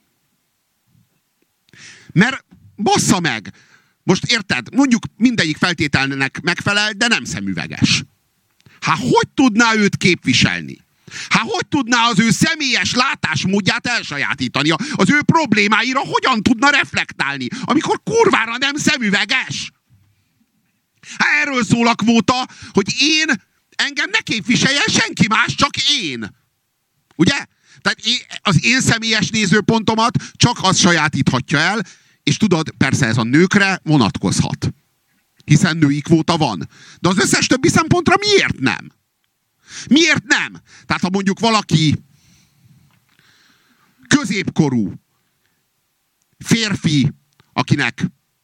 Mert bassza meg! Most érted? Mondjuk mindegyik feltételnek megfelel, de nem szemüveges. Hát hogy tudná őt képviselni? Hát hogy tudná az ő személyes látásmódját elsajátítani? Az ő problémáira hogyan tudna reflektálni, amikor kurvára nem szemüveges? Hát erről szól a kvóta, hogy engem ne képviseljen senki más, csak én. Ugye? Tehát az én személyes nézőpontomat csak az sajátíthatja el, és tudod, persze ez a nőkre vonatkozhat. Hiszen női kvóta van. De az összes többi szempontra miért nem? Miért nem? Tehát ha mondjuk valaki középkorú férfi, akinek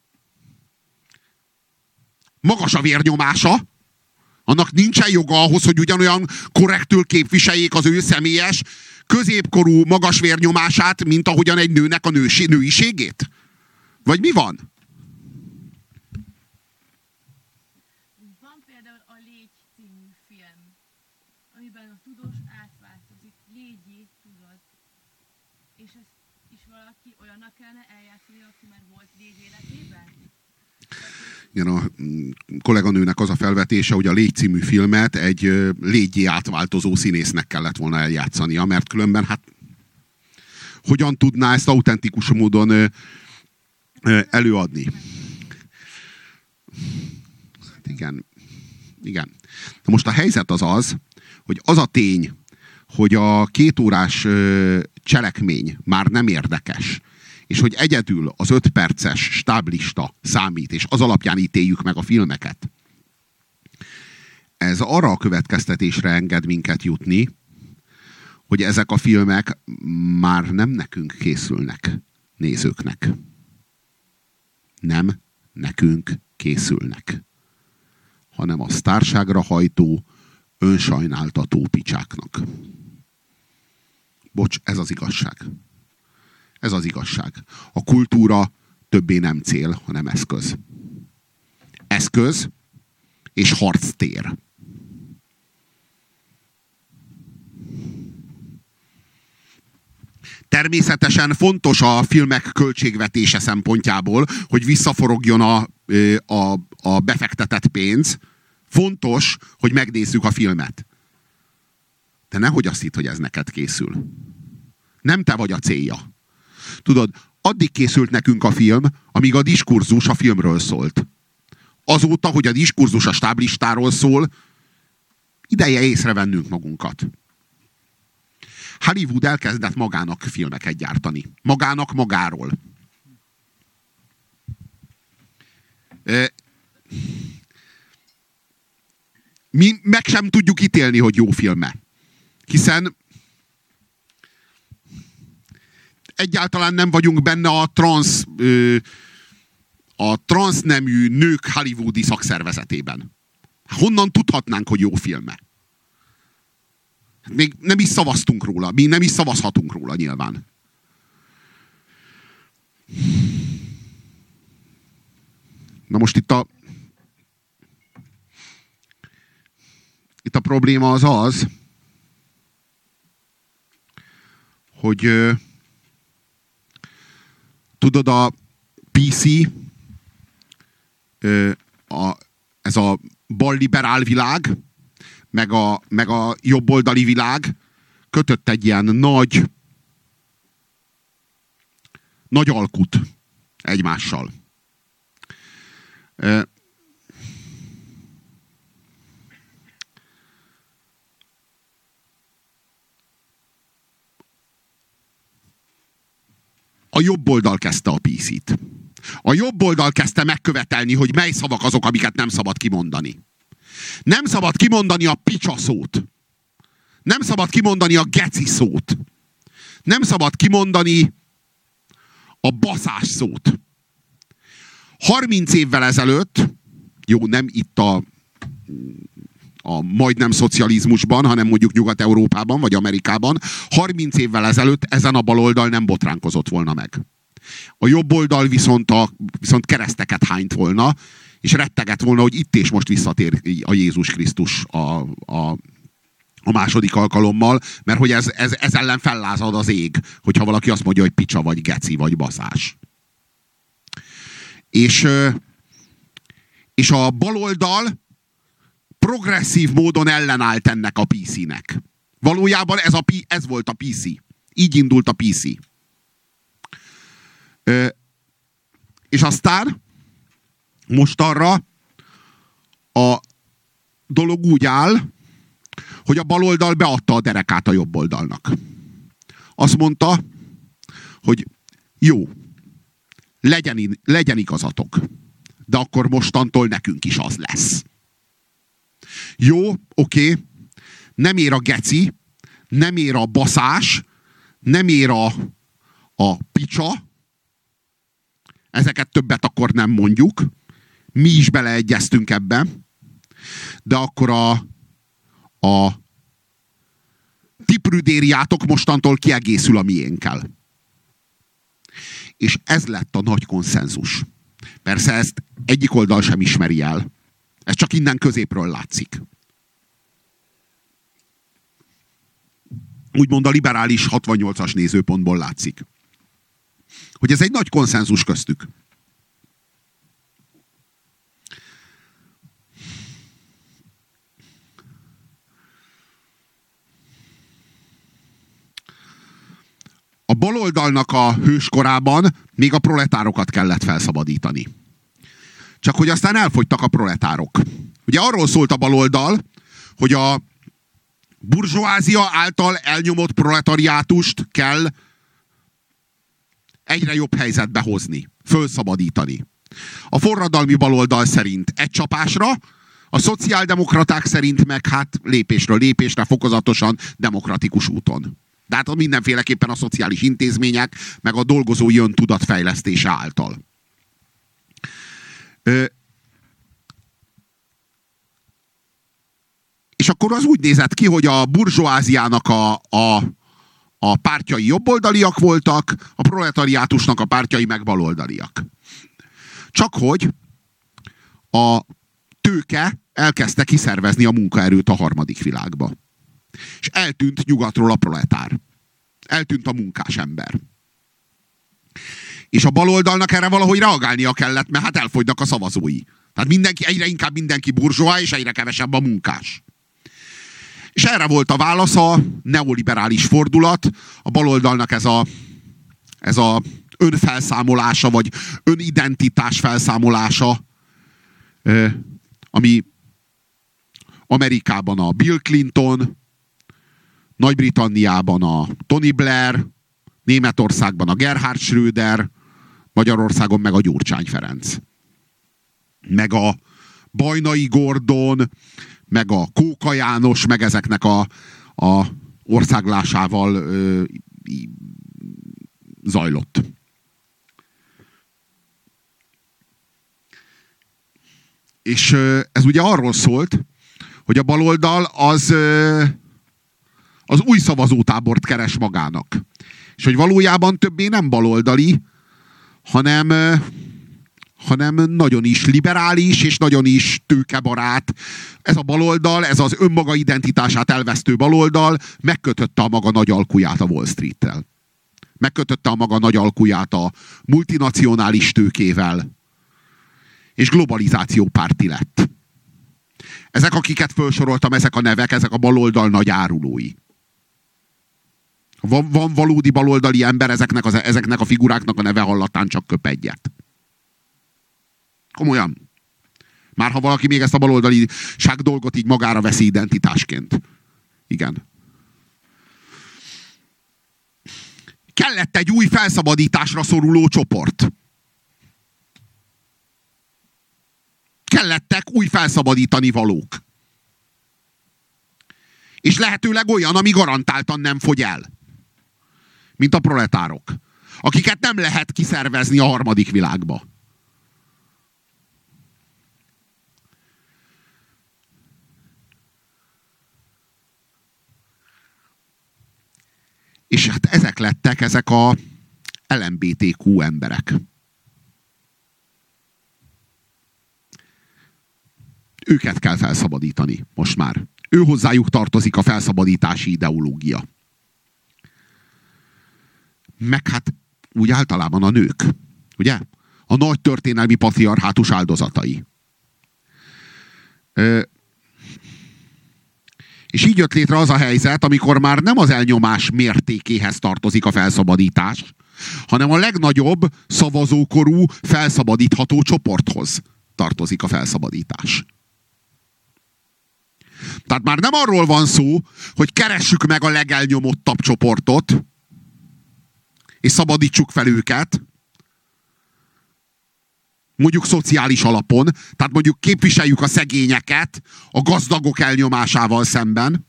magas a vérnyomása, annak nincsen joga ahhoz, hogy ugyanolyan korrektül képviseljék az ő személyes, középkorú magas vérnyomását, mint ahogyan egy nőnek a nőiségét? Vagy mi van? Van például a Légy című film, amiben a tudós átváltozik. Légyé, tudod. És ezt is valaki olyannak kellene eljátszani, aki már volt Légy életében? Igen, a kolléganőnek az a felvetése, hogy a Légy című filmet egy légyé átváltozó színésznek kellett volna eljátszania, mert különben hát hogyan tudná ezt autentikus módon előadni. Igen. Igen. Na most a helyzet az, hogy az a tény, hogy a 2 órás cselekmény már nem érdekes, és hogy egyedül az 5 perces stáblista számít, és az alapján ítéljük meg a filmeket. Ez arra a következtetésre enged minket jutni, hogy ezek a filmek már nem nekünk készülnek, nézőknek. Nem nekünk készülnek, hanem a sztárságra hajtó, önsajnáltató picsáknak. Bocs, ez az igazság. Ez az igazság. A kultúra többé nem cél, hanem eszköz. Eszköz és harctér. Természetesen fontos a filmek költségvetése szempontjából, hogy visszaforogjon a befektetett pénz. Fontos, hogy megnézzük a filmet. De nehogy azt hidd, hogy ez neked készül. Nem te vagy a célja. Tudod, addig készült nekünk a film, amíg a diskurzus a filmről szólt. Azóta, hogy a diskurzus a stáblistáról szól, ideje észrevennünk magunkat. Hollywood elkezdett magának filmeket gyártani. Magának magáról. Mi meg sem tudjuk ítélni, hogy jó filme. Hiszen egyáltalán nem vagyunk benne a transznemű nők hollywoodi szakszervezetében. Honnan tudhatnánk, hogy jó filme? Még nem is szavaztunk róla. Mi nem is szavazhatunk róla nyilván. Na most itt a probléma az, hogy tudod, a PC, ez a balliberál világ, meg a jobboldali világ kötött egy ilyen nagy alkut egymással. A jobb oldal kezdte a PC-t. A jobb oldal kezdte megkövetelni, hogy mely szavak azok, amiket nem szabad kimondani. Nem szabad kimondani a picsa szót. Nem szabad kimondani a geci szót. Nem szabad kimondani a baszás szót. 30 évvel ezelőtt, jó, nem itt a majdnem szocializmusban, hanem mondjuk Nyugat-Európában vagy Amerikában, 30 évvel ezelőtt ezen a baloldal nem botránkozott volna meg. A jobb oldal viszont kereszteket hányt volna, és rettegett volna, hogy itt és most visszatér a Jézus Krisztus a második alkalommal, mert hogy ez ellen fellázad az ég, hogyha valaki azt mondja, hogy picsa, vagy geci, vagy baszás. És a baloldal progresszív módon ellenállt ennek a PC-nek. Valójában ez volt a PC. Így indult a PC. És aztán most arra a dolog úgy áll, hogy a baloldal beadta a derekát a jobb oldalnak. Azt mondta, hogy jó, legyen igazatok, de akkor mostantól nekünk is az lesz. Jó, oké, nem ér a geci, nem ér a baszás, nem ér a picsa, ezeket többet akkor nem mondjuk, mi is beleegyeztünk ebbe, de akkor a ti prüdériátok mostantól kiegészül a miénkkel. És ez lett a nagy konszenzus. Persze ezt egyik oldal sem ismeri el. Ez csak innen középről látszik. Úgymond a liberális 68-as nézőpontból látszik. Hogy ez egy nagy konszenzus köztük. A baloldalnak a hőskorában még a proletárokat kellett felszabadítani. Csak hogy aztán elfogytak a proletárok. Ugye arról szólt a baloldal, hogy a burzsóázia által elnyomott proletariátust kell egyre jobb helyzetbe hozni, fölszabadítani. A forradalmi baloldal szerint egy csapásra, a szociáldemokraták szerint meg hát lépésről lépésre, fokozatosan, demokratikus úton. De hát mindenféleképpen a szociális intézmények, meg a dolgozói öntudat fejlesztése által. És akkor az úgy nézett ki, hogy a burzsóáziának a pártjai jobboldaliak voltak, a proletariátusnak a pártjai meg baloldaliak. Csak hogy a tőke elkezdte kiszervezni a munkaerőt a harmadik világba. És eltűnt nyugatról a proletár. Eltűnt a munkás ember. És a baloldalnak erre valahogy reagálnia kellett, mert hát elfogynak a szavazói. Tehát egyre inkább mindenki burzsóá, és egyre kevesebb a munkás. És erre volt a válasz a neoliberális fordulat, a baloldalnak ez a önfelszámolása, vagy önidentitás felszámolása, ami Amerikában a Bill Clinton, Nagy-Britanniában a Tony Blair, Németországban a Gerhard Schröder, Magyarországon meg a Gyurcsány Ferenc. Meg a Bajnai Gordon, meg a Kóka János, meg ezeknek a országlásával zajlott. És ez ugye arról szólt, hogy a baloldal az új szavazótábort keres magának. És hogy valójában többé nem baloldali, hanem nagyon is liberális, és nagyon is tőkebarát. Ez a baloldal, ez az önmaga identitását elvesztő baloldal megkötötte a maga nagy alkuját a Wall Street-tel. Megkötötte a maga nagy alkuját a multinacionális tőkével, és globalizációpárti lett. Ezek, akiket felsoroltam, ezek a nevek, ezek a baloldal nagy árulói. Van valódi baloldali ember, ezeknek a figuráknak a neve hallatán csak köp egyet. Komolyan. Már ha valaki még ezt a baloldaliság dolgot így magára veszi identitásként. Igen. Kellett egy új felszabadításra szoruló csoport. Kellettek új felszabadítani valók. És lehetőleg olyan, ami garantáltan nem fogy el. Mint a proletárok. Akiket nem lehet kiszervezni a harmadik világba. És hát ezek a LMBTQ emberek. Őket kell felszabadítani most már. Ő hozzájuk tartozik a felszabadítási ideológia. Meg hát úgy általában a nők. Ugye? A nagy történelmi patriarhátus áldozatai. És így jött létre az a helyzet, amikor már nem az elnyomás mértékéhez tartozik a felszabadítás, hanem a legnagyobb szavazókorú felszabadítható csoporthoz tartozik a felszabadítás. Tehát már nem arról van szó, hogy keressük meg a legelnyomottabb csoportot, és szabadítsuk fel őket, mondjuk szociális alapon, tehát mondjuk képviseljük a szegényeket a gazdagok elnyomásával szemben,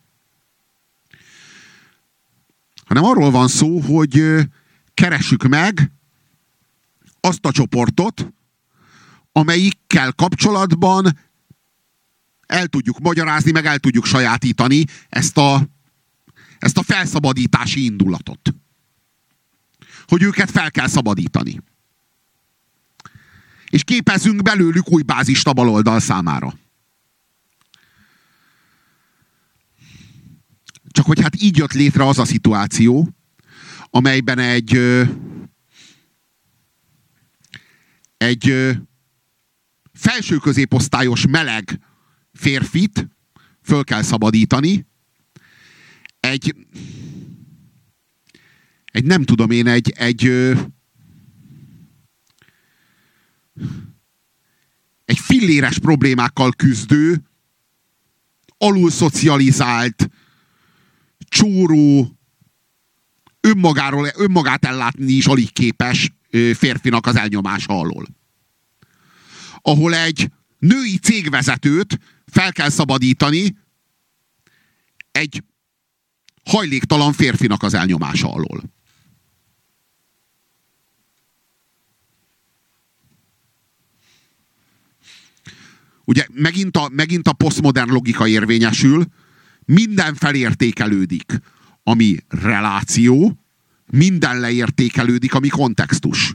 hanem arról van szó, hogy keressük meg azt a csoportot, amelyikkel kapcsolatban el tudjuk magyarázni, meg el tudjuk sajátítani ezt a felszabadítási indulatot. Hogy őket fel kell szabadítani. És képezzünk belőlük új bázist a baloldal számára. Csak hogy hát így jött létre az a szituáció, amelyben egy felső középosztályos meleg férfit föl kell szabadítani, egy nem tudom én, egy filléres problémákkal küzdő, alulszocializált, csóró, önmagát ellátni is alig képes férfinak az elnyomása alól. Ahol egy női cégvezetőt fel kell szabadítani egy hajléktalan férfinak az elnyomása alól. Ugye megint a posztmodern logika érvényesül, minden felértékelődik, ami reláció, minden leértékelődik, ami kontextus.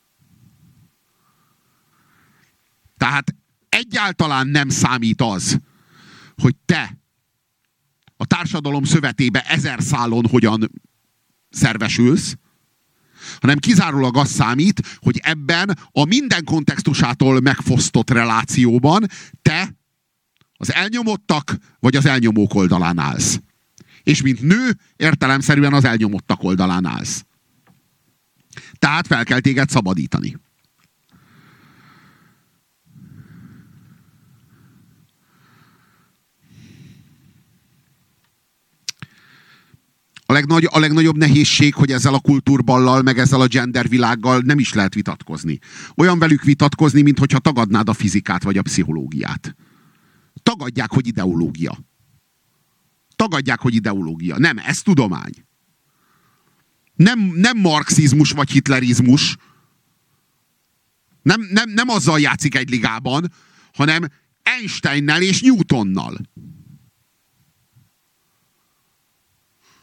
Tehát egyáltalán nem számít az, hogy te a társadalom szövetébe 1000 szálon hogyan szervesülsz, hanem kizárólag az számít, hogy ebben a minden kontextusától megfosztott relációban te az elnyomottak vagy az elnyomók oldalán állsz. És mint nő értelemszerűen az elnyomottak oldalán állsz. Tehát fel kell téged szabadítani. A legnagyobb nehézség, hogy ezzel a kultúrballal, meg ezzel a gendervilággal nem is lehet vitatkozni. Olyan velük vitatkozni, mintha tagadnád a fizikát vagy a pszichológiát. Tagadják, hogy ideológia. Tagadják, hogy ideológia. Nem, ez tudomány. Nem marxizmus vagy hitlerizmus. Nem azzal játszik egy ligában, hanem Einsteinnel és Newtonnal.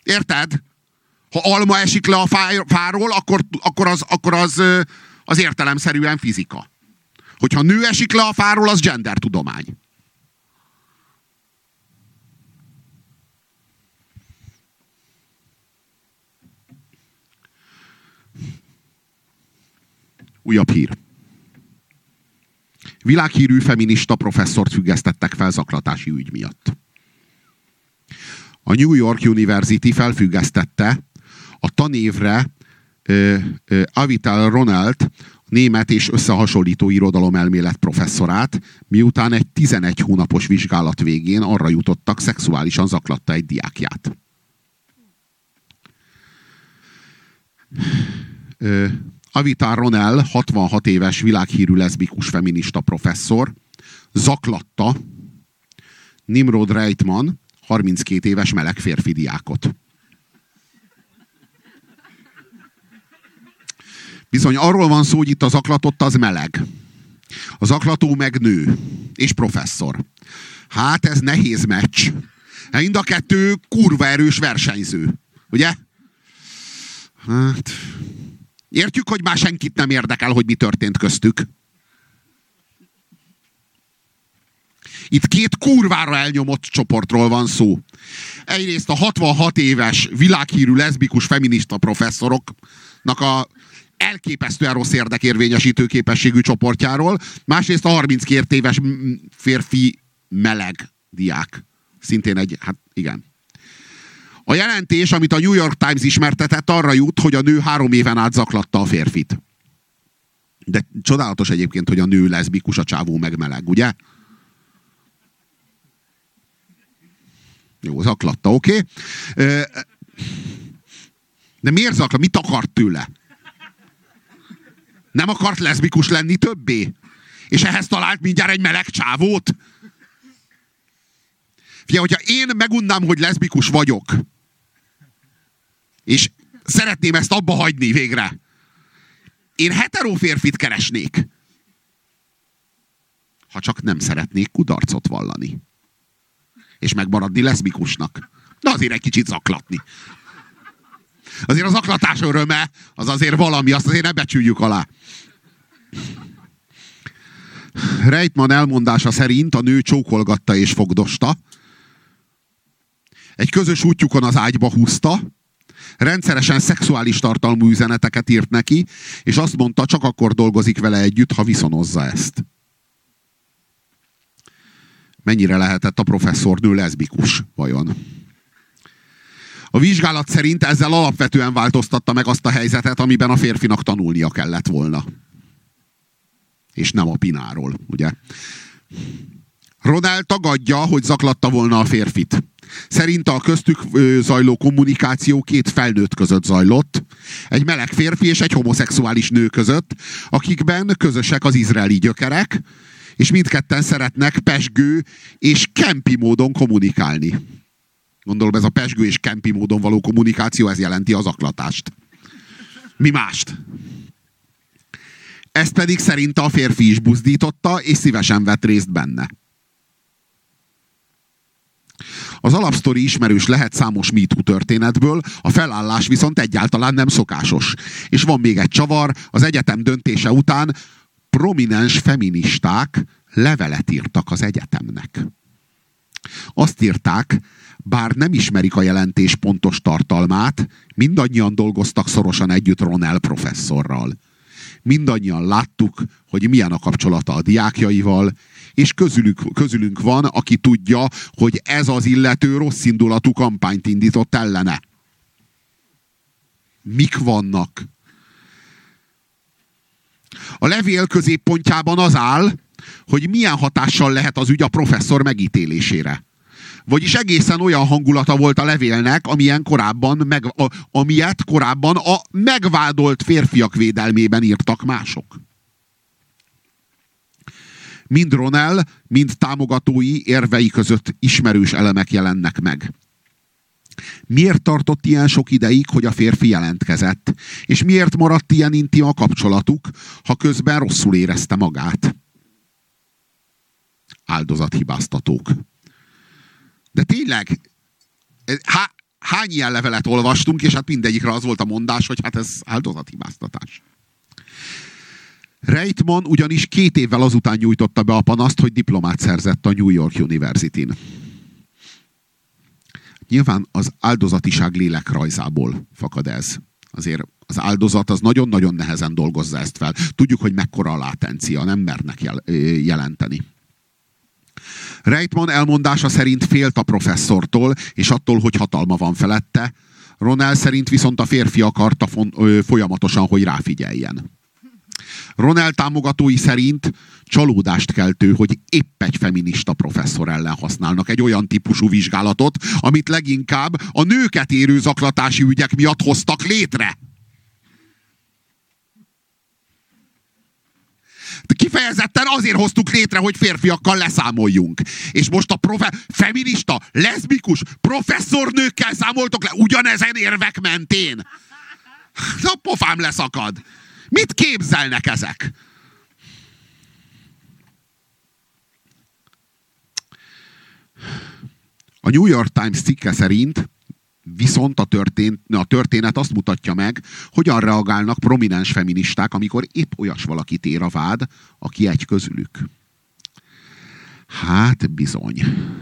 Érted? Ha alma esik le a fáról, akkor az értelemszerűen fizika. Hogyha nő esik le a fáról, az gendertudomány. Újabb hír. Világhírű feminista professzort függesztettek fel zaklatási ügy miatt. A New York University felfüggesztette a tanévre Avital Ronelt, német és összehasonlító irodalomelmélet professzorát, miután egy 11 hónapos vizsgálat végén arra jutottak, szexuálisan zaklatta egy diákját. Avital Ronell, 66 éves világhírű leszbikus feminista professzor, zaklatta Nimrod Reitman, 32 éves meleg férfi diákot. Bizony, arról van szó, hogy itt a zaklatott az meleg. A zaklató meg nő. És professzor. Hát ez nehéz meccs. Mind a kettő kurva erős versenyző. Ugye? Hát... Értjük, hogy már senkit nem érdekel, hogy mi történt köztük. Itt két kurvára elnyomott csoportról van szó. Egyrészt a 66 éves világhírű leszbikus feminista professzoroknak a elképesztően rossz érdekérvényesítő képességű csoportjáról, másrészt a 32 éves férfi meleg diák. Szintén egy, hát igen. A jelentés, amit a New York Times ismertetett, arra jut, hogy a nő 3 éven át zaklatta a férfit. De csodálatos egyébként, hogy a nő leszbikus, a csávó meg meleg, ugye? Jó, zaklatta, oké. De miért zaklat? Mit akart tőle? Nem akart leszbikus lenni többé? És ehhez talált mindjárt egy meleg csávót? Figyelj, hogyha én megunnám, hogy leszbikus vagyok, és szeretném ezt abba hagyni végre, én hetero férfit keresnék. Ha csak nem szeretnék kudarcot vallani. És megmaradni leszbikusnak. De azért egy kicsit zaklatni. Azért a zaklatás öröme, az azért valami, azt azért ne becsüljük alá. Reitman elmondása szerint a nő csókolgatta és fogdosta, egy közös útjukon az ágyba húzta, rendszeresen szexuális tartalmú üzeneteket írt neki, és azt mondta, csak akkor dolgozik vele együtt, ha viszonozza ezt. Mennyire lehetett a professzornő leszbikus, vajon? A vizsgálat szerint ezzel alapvetően változtatta meg azt a helyzetet, amiben a férfinak tanulnia kellett volna. És nem a pináról, ugye? Ronell tagadja, hogy zaklatta volna a férfit. Szerinte a köztük zajló kommunikáció 2 felnőtt között zajlott, egy meleg férfi és egy homoszexuális nő között, akikben közösek az izraeli gyökerek, és mindketten szeretnek pezsgő és kempi módon kommunikálni. Gondolom, ez a pezsgő és kempi módon való kommunikáció, ez jelenti a zaklatást. Mi mást? Ezt pedig szerinte a férfi is buzdította, és szívesen vett részt benne. Az alapsztori ismerős lehet számos MeToo történetből, a felállás viszont egyáltalán nem szokásos. És van még egy csavar, az egyetem döntése után prominens feministák levelet írtak az egyetemnek. Azt írták, bár nem ismerik a jelentés pontos tartalmát, mindannyian dolgoztak szorosan együtt Ronell professzorral. Mindannyian láttuk, hogy milyen a kapcsolata a diákjaival, és közülünk van, aki tudja, hogy ez az illető rosszindulatú kampányt indított ellene. Mik vannak? A levél középpontjában az áll, hogy milyen hatással lehet az ügy a professzor megítélésére. Vagyis egészen olyan hangulata volt a levélnek, amilyet korábban a megvádolt férfiak védelmében írtak mások. Mind Ronell, mind támogatói érvei között ismerős elemek jelennek meg. Miért tartott ilyen sok ideig, hogy a férfi jelentkezett? És miért maradt ilyen intim a kapcsolatuk, ha közben rosszul érezte magát? Áldozathibáztatók. De tényleg, hány ilyen levelet olvastunk, és hát mindegyikre az volt a mondás, hogy hát ez áldozathibáztatás. Reitman ugyanis 2 évvel azután nyújtotta be a panaszt, hogy diplomát szerzett a New York University-n. Nyilván az áldozatiság lélekrajzából fakad ez. Azért az áldozat az nagyon-nagyon nehezen dolgozza ezt fel. Tudjuk, hogy mekkora a látencia, nem mernek jelenteni. Reitman elmondása szerint félt a professzortól, és attól, hogy hatalma van felette. Ronell szerint viszont a férfi akarta folyamatosan, hogy ráfigyeljen. Ronell támogatói szerint csalódást keltő, hogy épp egy feminista professzor ellen használnak egy olyan típusú vizsgálatot, amit leginkább a nőket érő zaklatási ügyek miatt hoztak létre. Kifejezetten azért hoztuk létre, hogy férfiakkal leszámoljunk. És most a feminista, leszbikus professzornőkkel számoltok le ugyanezen érvek mentén. A pofám leszakad. Mit képzelnek ezek? A New York Times cikke szerint viszont a történet azt mutatja meg, hogyan reagálnak prominens feministák, amikor épp olyas valakit ér a vád, aki egy közülük. Hát bizony.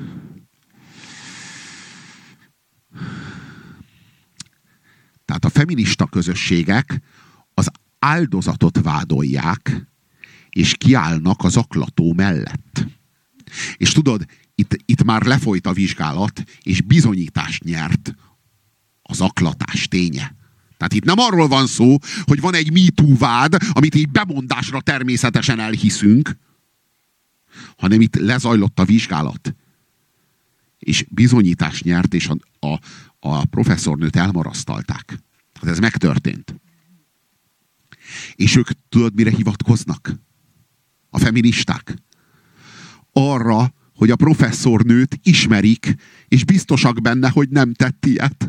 Tehát a feminista közösségek az áldozatot vádolják, és kiállnak a zaklató mellett. És tudod, itt már lefolyt a vizsgálat, és bizonyítást nyert a zaklatás ténye. Tehát itt nem arról van szó, hogy van egy MeToo vád, amit így bemondásra természetesen elhiszünk, hanem itt lezajlott a vizsgálat. És bizonyítást nyert, és a professzornőt elmarasztalták. Hát ez megtörtént. És ők tudod, mire hivatkoznak? A feministák. Arra, hogy a professzornőt ismerik, és biztosak benne, hogy nem tett ilyet.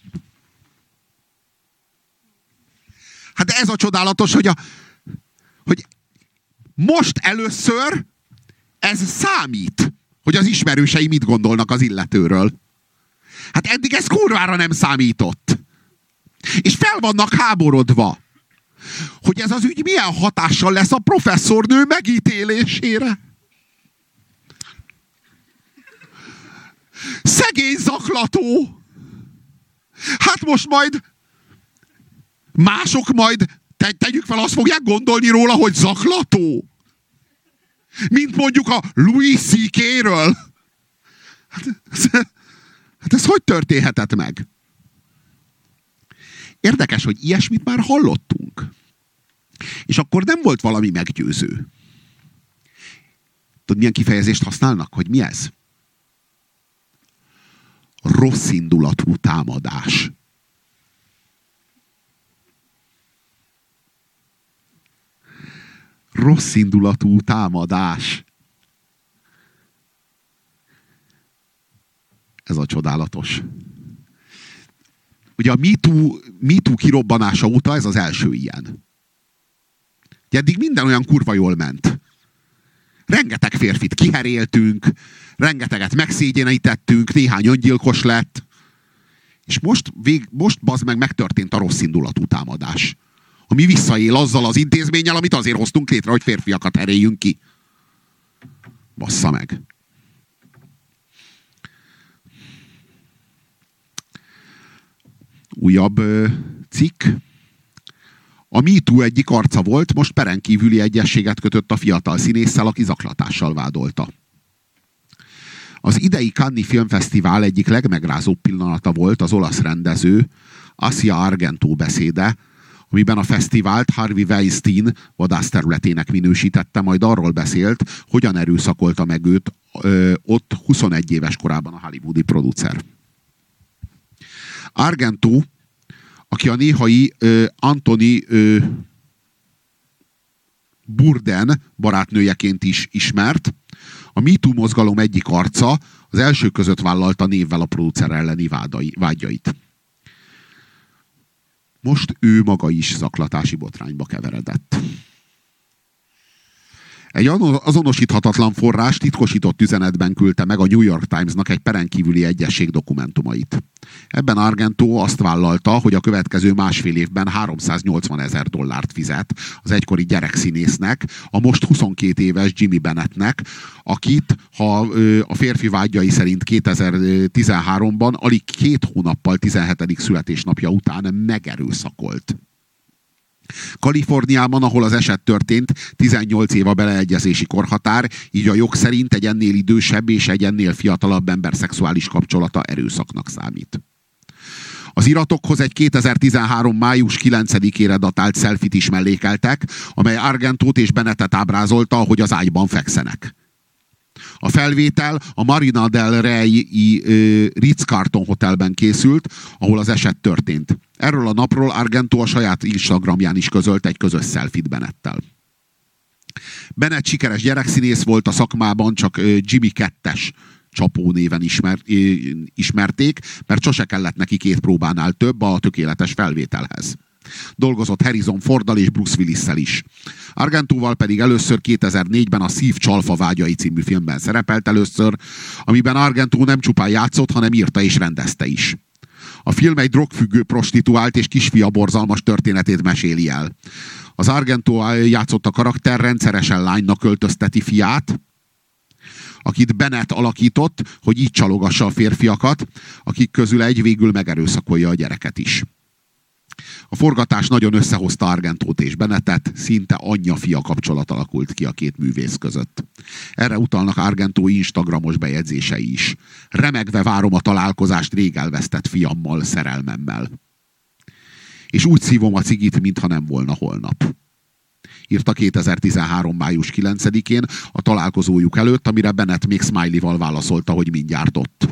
Hát ez a csodálatos, hogy most először ez számít, hogy az ismerősei mit gondolnak az illetőről. Hát eddig ez kurvára nem számított. És fel vannak háborodva, hogy ez az ügy milyen hatással lesz a professzornő megítélésére. Szegény zaklató! Hát most majd mások majd tegyük fel, azt fogják gondolni róla, hogy zaklató. Mint mondjuk a Louis C.K.-ről. Hát ez hogy történhetett meg? Érdekes, hogy ilyesmit már hallottunk. És akkor nem volt valami meggyőző. Tudod, milyen kifejezést használnak? Hogy mi ez? Rosszindulatú támadás. Rosszindulatú támadás. Ez a csodálatos. Ugye a MeToo kirobbanása óta ez az első ilyen. Eddig minden olyan kurva jól ment. Rengeteg férfit kiheréltünk, rengeteget megszégyenítettünk, néhány öngyilkos lett. És most bazd meg megtörtént a rosszindulatú támadás. Ami visszaél azzal az intézménnyel, amit azért hoztunk létre, hogy férfiakat heréljünk ki. Bassza meg. Újabb cikk. A MeToo egyik arca volt, most peren kívüli egyezséget kötött a fiatal színésszel, aki zaklatással vádolta. Az idei Cannes-i Filmfesztivál egyik legmegrázóbb pillanata volt az olasz rendező Asia Argento beszéde, amiben a fesztivált Harvey Weinstein vadászterületének minősítette, majd arról beszélt, hogyan erőszakolta meg őt ott 21 éves korában a hollywoodi producer. Argento, aki a néhai Anthony Bourdain barátnőjeként is ismert, a MeToo mozgalom egyik arca, az első között vállalta névvel a producer elleni vágyait. Most ő maga is zaklatási botrányba keveredett. Egy azonosíthatatlan forrás titkosított üzenetben küldte meg a New York Timesnak egy perenkívüli egyesség dokumentumait. Ebben Argento azt vállalta, hogy a következő másfél évben $380,000 fizet az egykori gyerekszínésznek, a most 22 éves Jimmy Bennettnek, akit, ha a férfi vágyai szerint 2013-ban alig 2 hónappal 17. születésnapja után megerőszakolt. Kaliforniában, ahol az eset történt, 18 év a beleegyezési korhatár, így a jog szerint egy ennél idősebb és egy ennél fiatalabb ember szexuális kapcsolata erőszaknak számít. Az iratokhoz egy 2013. május 9-ére datált selfit is mellékeltek, amely Argentót és Bennettet ábrázolta, ahogy az ágyban fekszenek. A felvétel a Marina del Rey-i Ritz-Carlton hotelben készült, ahol az eset történt. Erről a napról Argento a saját Instagramján is közölt egy közös selfit Bennettel. Bennett sikeres gyerekszínész volt, a szakmában csak Jimmy 2-es csapó néven ismerték, mert sose kellett neki 2 próbánál több a tökéletes felvételhez. Dolgozott Harrison Forddal és Bruce Willissel is. Argentóval pedig először 2004-ben a Szív csalfa vágyai című filmben szerepelt először, amiben Argentó nem csupán játszott, hanem írta és rendezte is. A film egy drogfüggő prostituált és kisfia borzalmas történetét meséli el. Az Argento játszott a karakter rendszeresen lánynak öltözteti fiát, akit Bennett alakított, hogy így csalogassa a férfiakat, akik közül egy végül megerőszakolja a gyereket is. A forgatás nagyon összehozta Argentót és Bennettet, szinte anyja-fia kapcsolat alakult ki a két művész között. Erre utalnak Argentó instagramos bejegyzései is. Remegve várom a találkozást rég elvesztett fiammal, szerelmemmel. És úgy szívom a cigit, mintha nem volna holnap. Írta 2013. május 9-én a találkozójuk előtt, amire Bennett még smiley-val válaszolta, hogy mindjárt ott.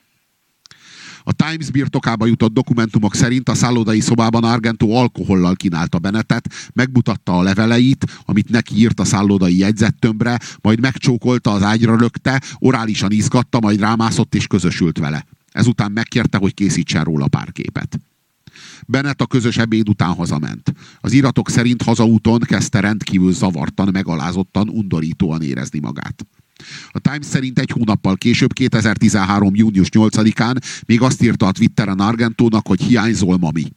A Times birtokába jutott dokumentumok szerint a szállodai szobában Argento alkohollal kínálta Bennettet, megmutatta a leveleit, amit neki írt a szállodai jegyzettömbre, majd megcsókolta, az ágyra lökte, orálisan izgatta, majd rámászott és közösült vele. Ezután megkérte, hogy készítsen róla pár képet. Bennett a közös ebéd után hazament. Az iratok szerint hazaúton kezdte rendkívül zavartan, megalázottan, undorítóan érezni magát. A Times szerint egy hónappal később, 2013. június 8-án még azt írta a Twitteren Argentónak, hogy hiányzol, mami.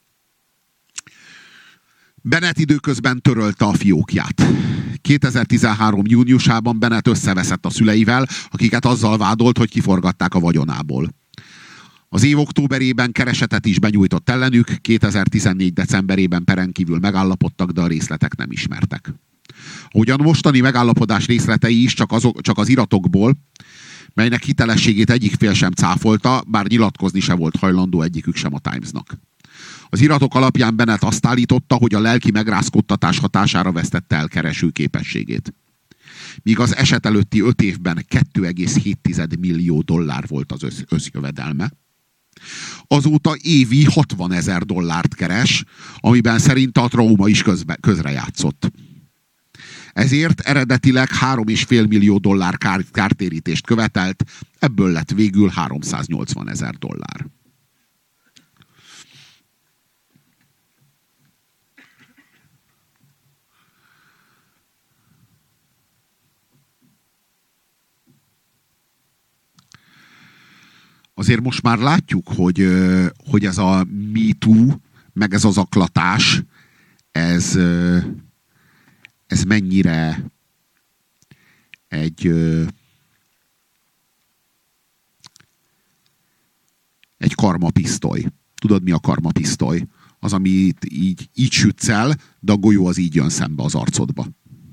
Bennett időközben törölte a fiókját. 2013. júniusában Bennett összeveszett a szüleivel, akiket azzal vádolt, hogy kiforgatták a vagyonából. Az év októberében keresetet is benyújtott ellenük, 2014. decemberében peren kívül megállapodtak, de a részletek nem ismertek. Ugyan mostani megállapodás részletei is csak az iratokból, melynek hitelességét egyik fél sem cáfolta, bár nyilatkozni se volt hajlandó egyikük sem a Timesnak. Az iratok alapján Bennett azt állította, hogy a lelki megrázkódtatás hatására vesztette el kereső képességét. Míg az eset előtti 5 évben $2,7 millió volt az összjövedelme, azóta évi $60,000 keres, amiben szerinte a trauma is közrejátszott. Ezért eredetileg $3,5 millió kártérítést követelt, ebből lett végül $380,000. Azért most már látjuk, hogy ez a Me Too, meg ez az zaklatás, ez mennyire egy karmapisztoly. Tudod, mi a karmapisztoly? Az, amit így sütsz el, de a golyó az így jön szembe az arcodba.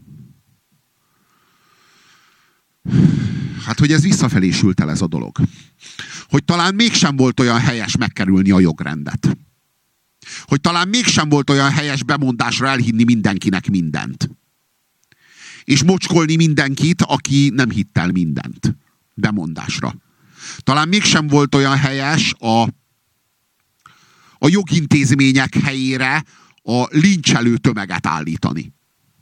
Hát, hogy ez visszafelé sült el ez a dolog. Hogy talán mégsem volt olyan helyes megkerülni a jogrendet. Hogy talán mégsem volt olyan helyes bemondásra elhinni mindenkinek mindent. És mocskolni mindenkit, aki nem hitt el mindent. Bemondásra. Talán mégsem volt olyan helyes a jogintézmények helyére a lincselő tömeget állítani.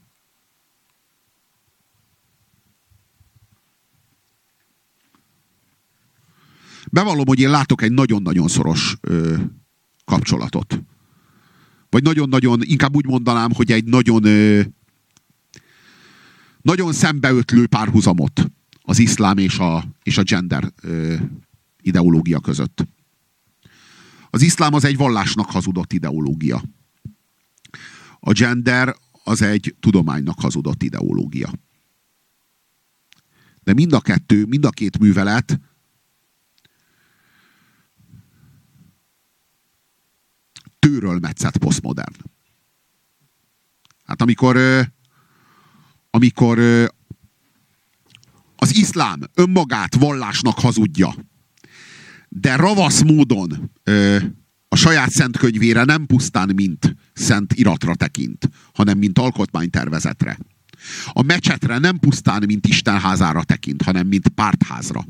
Bevallom, hogy én látok egy nagyon-nagyon szoros kapcsolatot. Vagy nagyon-nagyon, inkább úgy mondanám, hogy egy nagyon nagyon szembeötlő párhuzamot az iszlám és a gender ideológia között. Az iszlám az egy vallásnak hazudott ideológia. A gender az egy tudománynak hazudott ideológia. De mind a két művelet tőről metszett posztmodern. Hát amikor az iszlám önmagát vallásnak hazudja, de ravasz módon a saját szent könyvére nem pusztán mint szent iratra tekint, hanem mint alkotmánytervezetre. A mecsetre nem pusztán mint istenházára tekint, hanem mint pártházra.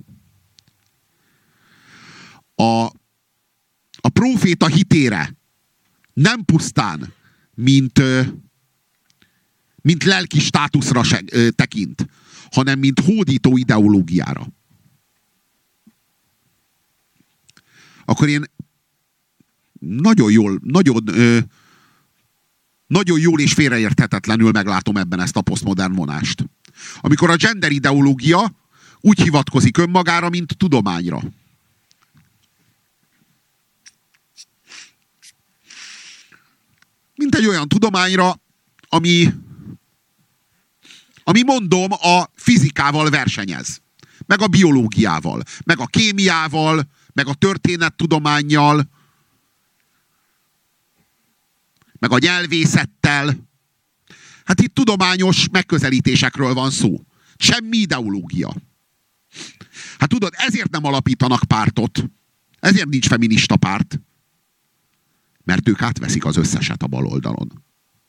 A próféta hitére nem pusztán mint lelki státuszra tekint, hanem mint hódító ideológiára. Akkor én nagyon jól és félreérthetetlenül meglátom ebben ezt a posztmodern vonást. Amikor a gender ideológia úgy hivatkozik önmagára, mint tudományra. Mint egy olyan tudományra, ami mondom a fizikával versenyez. Meg a biológiával, meg a kémiával, meg a történettudománnyal, meg a nyelvészettel. Hát itt tudományos megközelítésekről van szó. Semmi ideológia. Hát tudod, ezért nem alapítanak pártot. Ezért nincs feminista párt. Mert ők átveszik az összeset a baloldalon.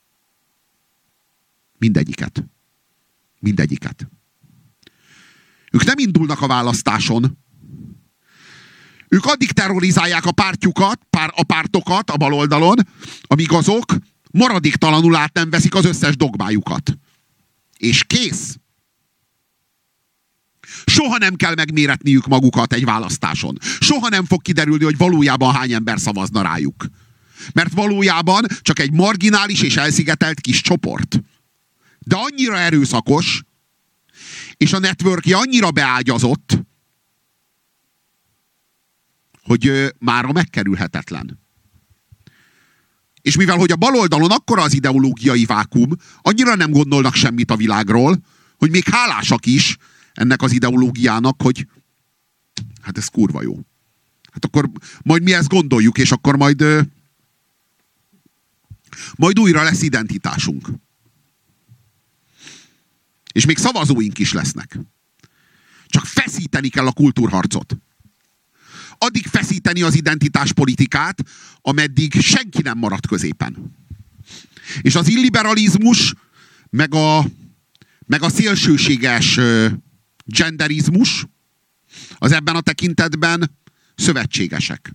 Mindegyiket. Mindegyiket. Ők nem indulnak a választáson. Ők addig terrorizálják a pártokat a baloldalon, amíg azok maradéktalanul át nem veszik az összes dogmájukat. És kész. Soha nem kell megméretniük magukat egy választáson. Soha nem fog kiderülni, hogy valójában hány ember szavazna rájuk. Mert valójában csak egy marginális és elszigetelt kis csoport. De annyira erőszakos, és a networkje annyira beágyazott, hogy mára megkerülhetetlen. És mivel, hogy a baloldalon akkora az ideológiai vákum, annyira nem gondolnak semmit a világról, hogy még hálásak is ennek az ideológiának, hogy hát ez kurva jó. Hát akkor majd mi ezt gondoljuk, és akkor majd újra lesz identitásunk. És még szavazóink is lesznek. Csak feszíteni kell a kultúrharcot. Addig feszíteni az identitáspolitikát, ameddig senki nem marad középen. És az illiberalizmus, meg a szélsőséges genderizmus, az ebben a tekintetben szövetségesek.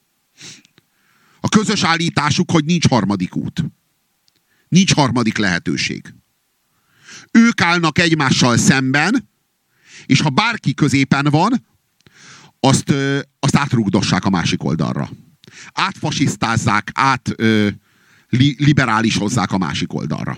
A közös állításuk, hogy nincs harmadik út. Nincs harmadik lehetőség. Ők állnak egymással szemben, és ha bárki középen van, azt átrugdossák a másik oldalra. Átfasisztázzák, liberálishozzák a másik oldalra.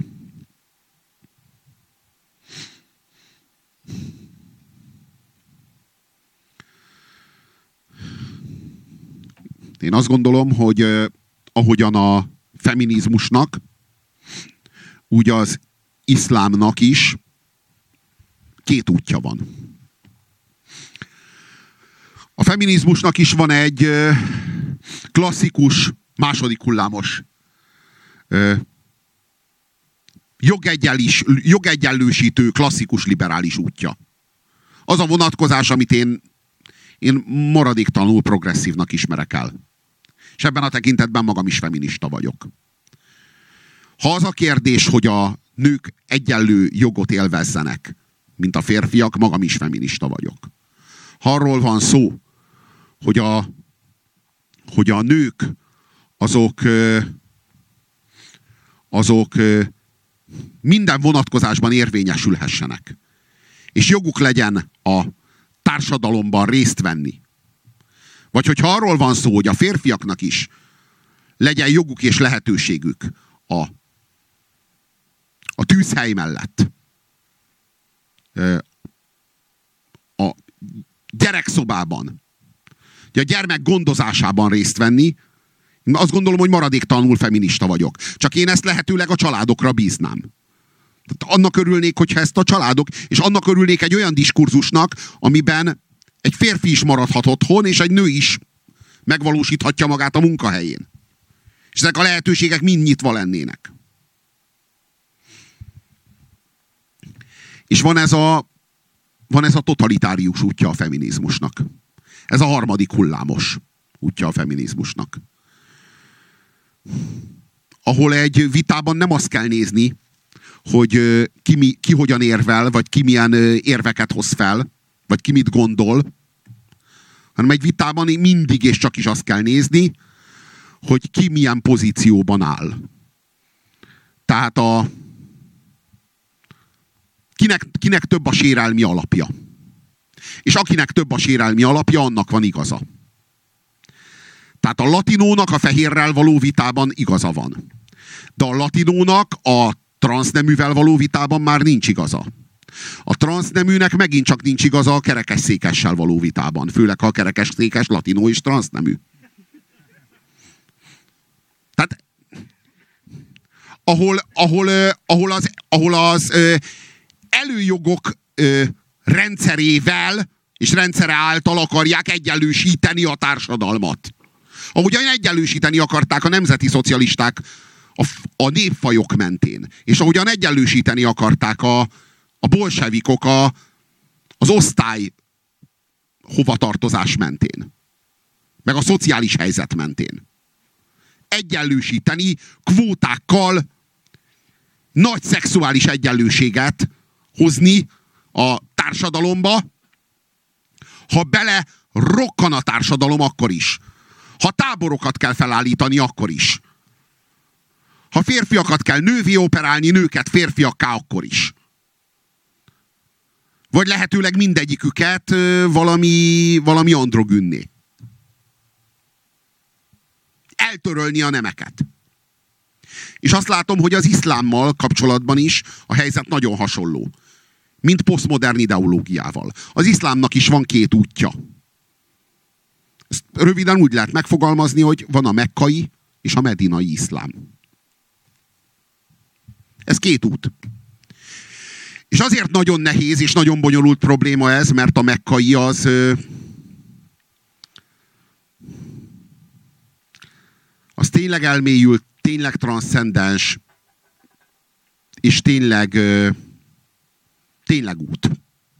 Én azt gondolom, hogy ahogyan a feminizmusnak, úgy az iszlámnak is két útja van. A feminizmusnak is van egy klasszikus, második hullámos jogegyenlősítő, klasszikus liberális útja. Az a vonatkozás, amit én maradéktalanul progresszívnak ismerek el. És ebben a tekintetben magam is feminista vagyok. Ha az a kérdés, hogy a nők egyenlő jogot élvezzenek, mint a férfiak, magam is feminista vagyok. Ha arról van szó, hogy a nők azok minden vonatkozásban érvényesülhessenek, és joguk legyen a társadalomban részt venni. Vagy hogyha arról van szó, hogy a férfiaknak is legyen joguk és lehetőségük a tűzhely mellett, a gyerekszobában, a gyermek gondozásában részt venni, én azt gondolom, hogy maradéktalanul feminista vagyok. Csak én ezt lehetőleg a családokra bíznám. Tehát annak örülnék, hogyha ezt a családok, és annak örülnék egy olyan diskurzusnak, amiben egy férfi is maradhat otthon, és egy nő is megvalósíthatja magát a munkahelyén. És ezek a lehetőségek mind nyitva lennének. És van ez a totalitárius útja a feminizmusnak. Ez a harmadik hullámos útja a feminizmusnak. Ahol egy vitában nem azt kell nézni, hogy ki hogyan érvel, vagy ki milyen érveket hoz fel, vagy ki mit gondol, hanem egy vitában mindig és csak is azt kell nézni, hogy ki milyen pozícióban áll. Tehát kinek több a sérelmi alapja. És akinek több a sérelmi alapja, annak van igaza. Tehát a latinónak a fehérrel való vitában igaza van. De a latinónak a transzneművel való vitában már nincs igaza. A transzneműnek megint csak nincs igaza a kerekesszékessel való vitában. Főleg, ha a kerekesszékes latinó és transznemű. Tehát ahol az előjogok rendszerével és rendszere által akarják egyenlősíteni a társadalmat. Ahogyan egyenlősíteni akarták a nemzeti szocialisták a népfajok mentén. És ahogyan egyenlősíteni akarták a bolsevikok az osztály hovatartozás mentén. Meg a szociális helyzet mentén. Egyenlősíteni kvótákkal, nagy szexuális egyenlőséget hozni a társadalomba, ha bele rokkan a társadalom, akkor is. Ha táborokat kell felállítani, akkor is. Ha férfiakat kell nővé operálni, nőket férfiakká, akkor is. Vagy lehetőleg mindegyiküket valami androgynné. Eltörölni a nemeket. És azt látom, hogy az iszlámmal kapcsolatban is a helyzet nagyon hasonló. Mint posztmodern ideológiával. Az iszlámnak is van két útja. Ezt röviden úgy lehet megfogalmazni, hogy van a mekkai és a medinai iszlám. Ez két út. És azért nagyon nehéz és nagyon bonyolult probléma ez, mert a mekkai az tényleg elmélyült, tényleg transzcendens, és tényleg út.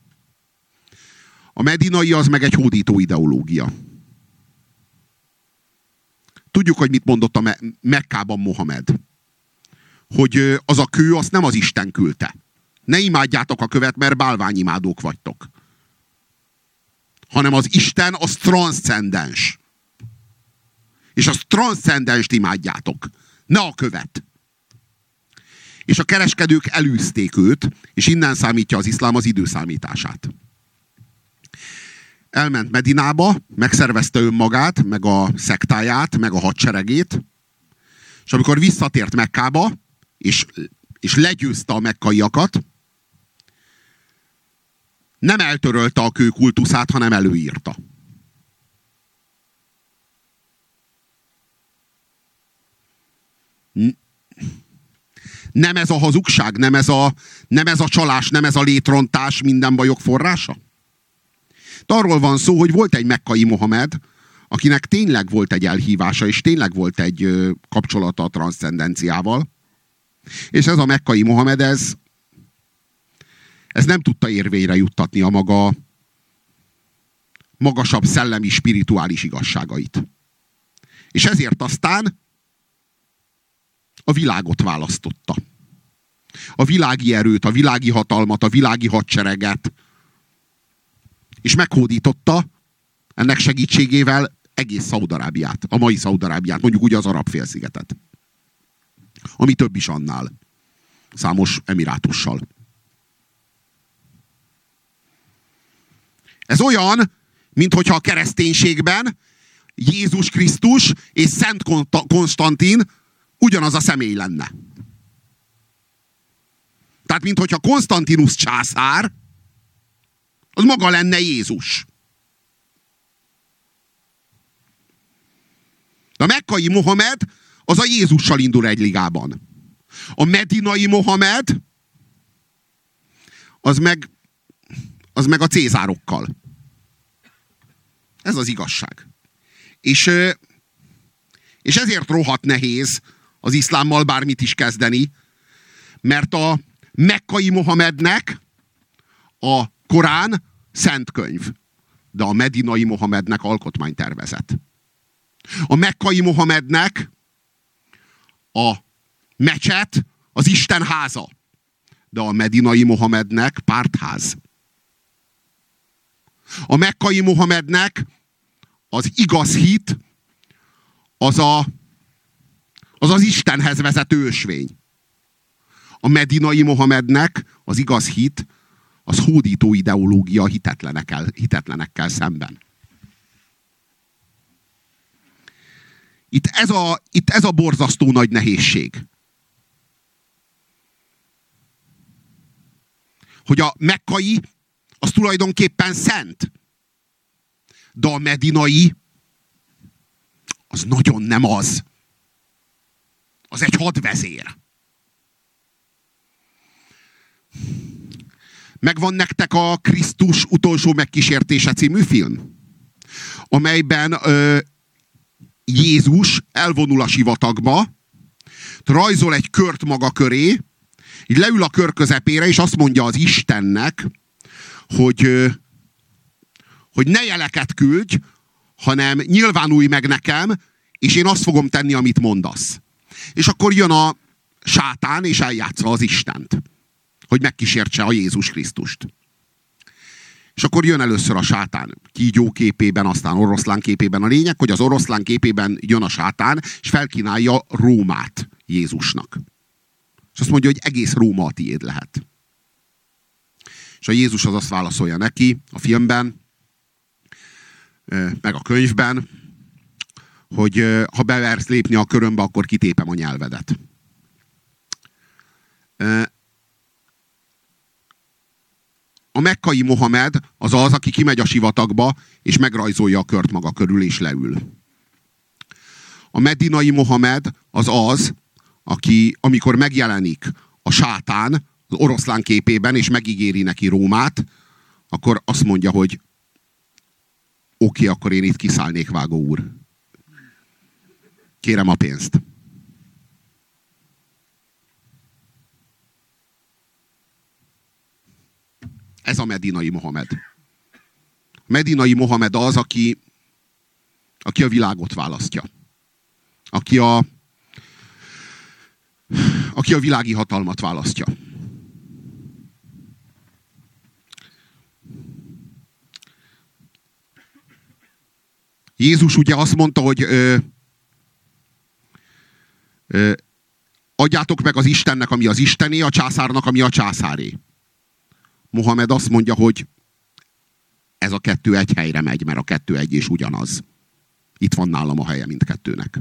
A medinai az meg egy hódító ideológia. Tudjuk, hogy mit mondott a Mekkában Mohamed. Hogy az a kő, azt nem az Isten küldte. Ne imádjátok a követ, mert bálványimádók vagytok. Hanem az Isten az transzcendens. És az transzcendenst imádjátok. Ne a követ. És a kereskedők elűzték őt, és innen számítja az iszlám az időszámítását. Elment Medinába, megszervezte önmagát, meg a szektáját, meg a hadseregét, és amikor visszatért Mekkába, és legyőzte a mekkaiakat, nem eltörölte a kő kultuszát, hanem előírta. Nem ez a hazugság, nem ez a csalás, nem ez a létrontás minden bajok forrása? De arról van szó, hogy volt egy mekkai Mohamed, akinek tényleg volt egy elhívása, és tényleg volt egy kapcsolata a transzcendenciával. És ez a mekkai Mohamed, ez nem tudta érvényre juttatni a maga magasabb szellemi, spirituális igazságait. És ezért aztán a világot választotta. A világi erőt, a világi hatalmat, a világi hadsereget. És meghódította ennek segítségével egész Szaúd-Arábiát, a mai Szaúd-Arábiát, mondjuk úgy az Arab-félszigetet. Ami több is annál. Számos emirátussal. Ez olyan, minthogyha a kereszténységben Jézus Krisztus és Szent Konstantin ugyanaz a személy lenne. Tehát, minthogyha Konstantinus császár Az maga lenne Jézus. De a mekkai Mohamed az a Jézussal indul egy ligában. A medinai Mohamed az meg a cézárokkal. Ez az igazság. És ezért rohadt nehéz az iszlámmal bármit is kezdeni, mert a mekkai Mohamednek a Korán szent könyv, de a medinai Mohamednek alkotmánytervezet. A mekkai Mohamednek a mecset az Isten háza, de a medinai Mohamednek pártház. A mekkai Mohamednek az igaz hit az Istenhez vezető ösvény. A medinai Mohamednek az igaz hit az hódító ideológia hitetlenekkel szemben. Itt ez a borzasztó nagy nehézség. Hogy a mekkai az tulajdonképpen szent, de a medinai az nagyon nem az. Az egy hadvezér. Megvan nektek a Krisztus utolsó megkísértése című film, amelyben Jézus elvonul a sivatagba, rajzol egy kört maga köré, így leül a kör közepére, és azt mondja az Istennek, hogy ne jeleket küldj, hanem nyilvánulj meg nekem, és én azt fogom tenni, amit mondasz. És akkor jön a sátán, és eljátsza az Istent, hogy megkísértse a Jézus Krisztust. És akkor jön először a sátán kígyó képében, aztán oroszlán képében. A lényeg, hogy az oroszlán képében jön a sátán, és felkínálja Rómát Jézusnak. És azt mondja, hogy egész Róma a tiéd lehet. És a Jézus az azt válaszolja neki a filmben, meg a könyvben, hogy ha beversz lépni a körömbe, akkor kitépem a nyelvedet. A mekkai Mohamed az az, aki kimegy a sivatagba, és megrajzolja a kört maga körül, és leül. A medinai Mohamed az az, aki, amikor megjelenik a sátán az oroszlán képében, és megígéri neki Rómát, akkor azt mondja, hogy oké, akkor én itt kiszállnék, vágó úr. Kérem a pénzt. Ez a medinai Mohamed. Medinai Mohamed az, aki a világot választja. Aki a világi hatalmat választja. Jézus ugye azt mondta, hogy adjátok meg az Istennek, ami az Istené, a császárnak, ami a császáré. Mohamed azt mondja, hogy ez a kettő egy helyre megy, mert a kettő egy és ugyanaz. Itt van nálam a helye mindkettőnek.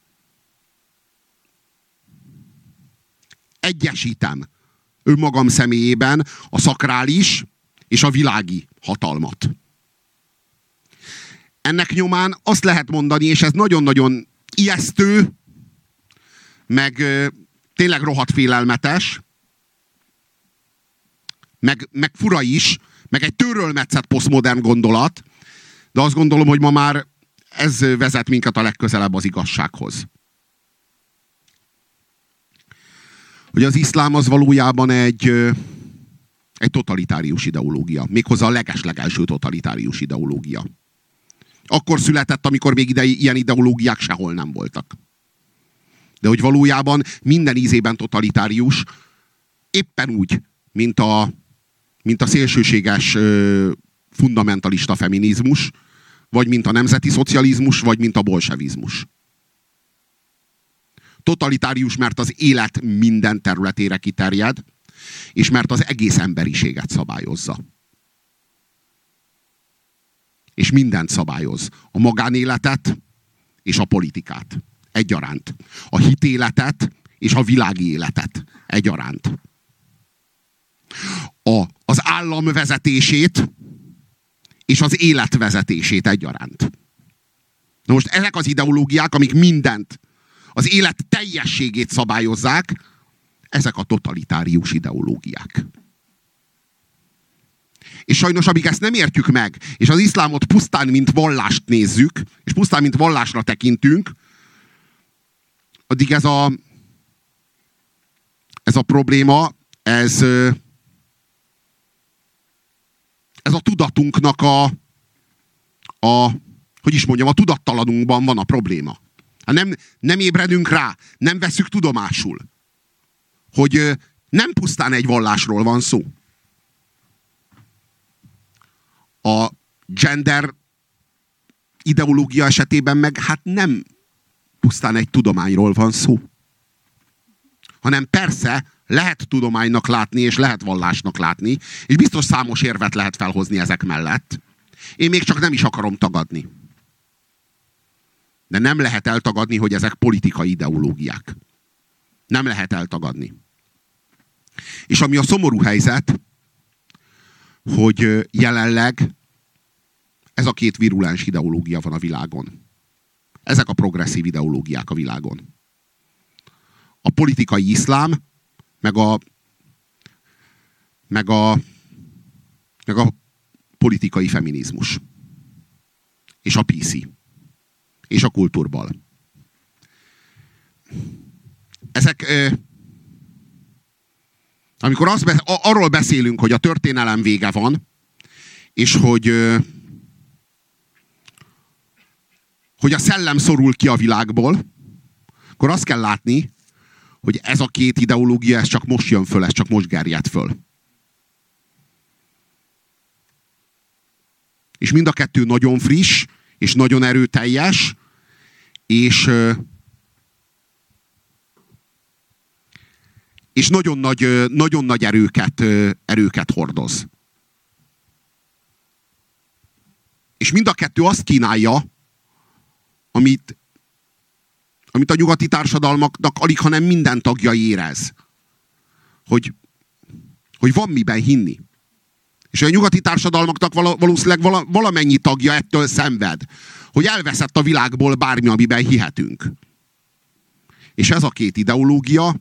Egyesítem önmagam személyében a szakrális és a világi hatalmat. Ennek nyomán azt lehet mondani, és ez nagyon-nagyon ijesztő, meg tényleg rohadt félelmetes, meg fura is, meg egy tőrölmetszett posztmodern gondolat, de azt gondolom, hogy ma már ez vezet minket a legközelebb az igazsághoz. Hogy az iszlám az valójában egy totalitárius ideológia. Méghozzá a legeslegelső totalitárius ideológia. Akkor született, amikor még ilyen ideológiák sehol nem voltak. De hogy valójában minden ízében totalitárius, éppen úgy, mint a szélsőséges fundamentalista feminizmus, vagy mint a nemzeti szocializmus, vagy mint a bolsevizmus. Totalitárius, mert az élet minden területére kiterjed, és mert az egész emberiséget szabályozza. És mindent szabályoz. A magánéletet és a politikát egyaránt. A hitéletet és a világi életet egyaránt. Az állam vezetését és az életvezetését egyaránt. Na most ezek az ideológiák, amik mindent, az élet teljességét szabályozzák, ezek a totalitárius ideológiák. És sajnos, amíg ezt nem értjük meg, és az iszlámot pusztán, mint vallást nézzük, és pusztán, mint vallásra tekintünk, addig ez a probléma, ez a tudatunknak hogy is mondjam, a tudattalanunkban van a probléma. Nem ébredünk rá, nem vesszük tudomásul, hogy nem pusztán egy vallásról van szó. A gender ideológia esetében meg hát nem pusztán egy tudományról van szó. Hanem persze lehet tudománynak látni, és lehet vallásnak látni, és biztos számos érvet lehet felhozni ezek mellett. Én még csak nem is akarom tagadni. De nem lehet eltagadni, hogy ezek politikai ideológiák. Nem lehet eltagadni. És ami a szomorú helyzet, hogy jelenleg ez a két virulens ideológia van a világon. Ezek a progresszív ideológiák a világon. A politikai iszlám, meg a politikai feminizmus. És a PC. És a kultúrbal. Ezek... Amikor arról beszélünk, hogy a történelem vége van, és hogy a szellem szorul ki a világból, akkor azt kell látni, hogy ez a két ideológia, ez csak most jön föl, ez csak most gerjed föl. És mind a kettő nagyon friss, és nagyon erőteljes, és nagyon nagy erőket hordoz. És mind a kettő azt kínálja, amit a nyugati társadalmaknak alig, hanem minden tagja érez. Hogy van miben hinni. És a nyugati társadalmaknak valószínűleg valamennyi tagja ettől szenved, hogy elveszett a világból bármi, amiben hihetünk. És ez a két ideológia,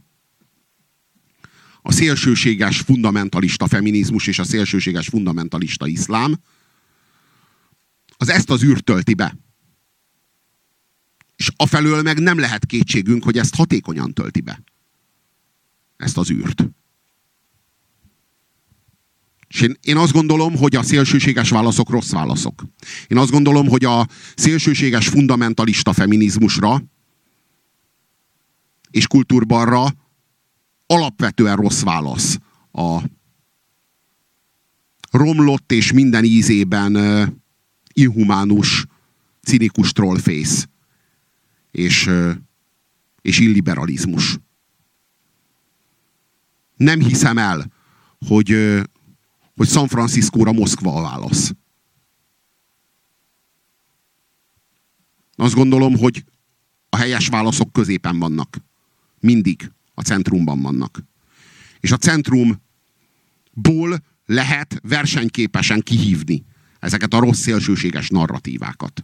a szélsőséges fundamentalista feminizmus és a szélsőséges fundamentalista iszlám, az ezt az űrt tölti be. És afelől meg nem lehet kétségünk, hogy ezt hatékonyan tölti be. Ezt az űrt. És én azt gondolom, hogy a szélsőséges válaszok rossz válaszok. Én azt gondolom, hogy a szélsőséges fundamentalista feminizmusra és kultúrbalra alapvetően rossz válasz a romlott és minden ízében inhumánus, cinikus trollface és illiberalizmus. Nem hiszem el, hogy San Franciscóra Moszkva a válasz. Azt gondolom, hogy a helyes válaszok középen vannak. Mindig a centrumban vannak. És a centrumból lehet versenyképesen kihívni ezeket a rossz szélsőséges narratívákat.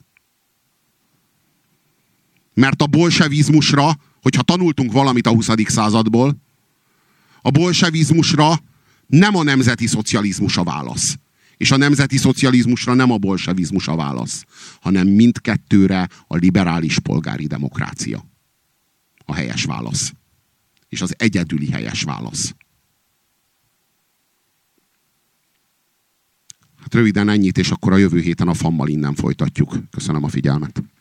Mert a bolsevizmusra, hogyha tanultunk valamit a 20. századból, a bolsevizmusra nem a nemzeti szocializmus a válasz. És a nemzeti szocializmusra nem a bolsevizmus a válasz, hanem mindkettőre a liberális polgári demokrácia a helyes válasz. És az egyedüli helyes válasz. Hát röviden ennyit, és akkor a jövő héten a FAM-mal innen folytatjuk. Köszönöm a figyelmet.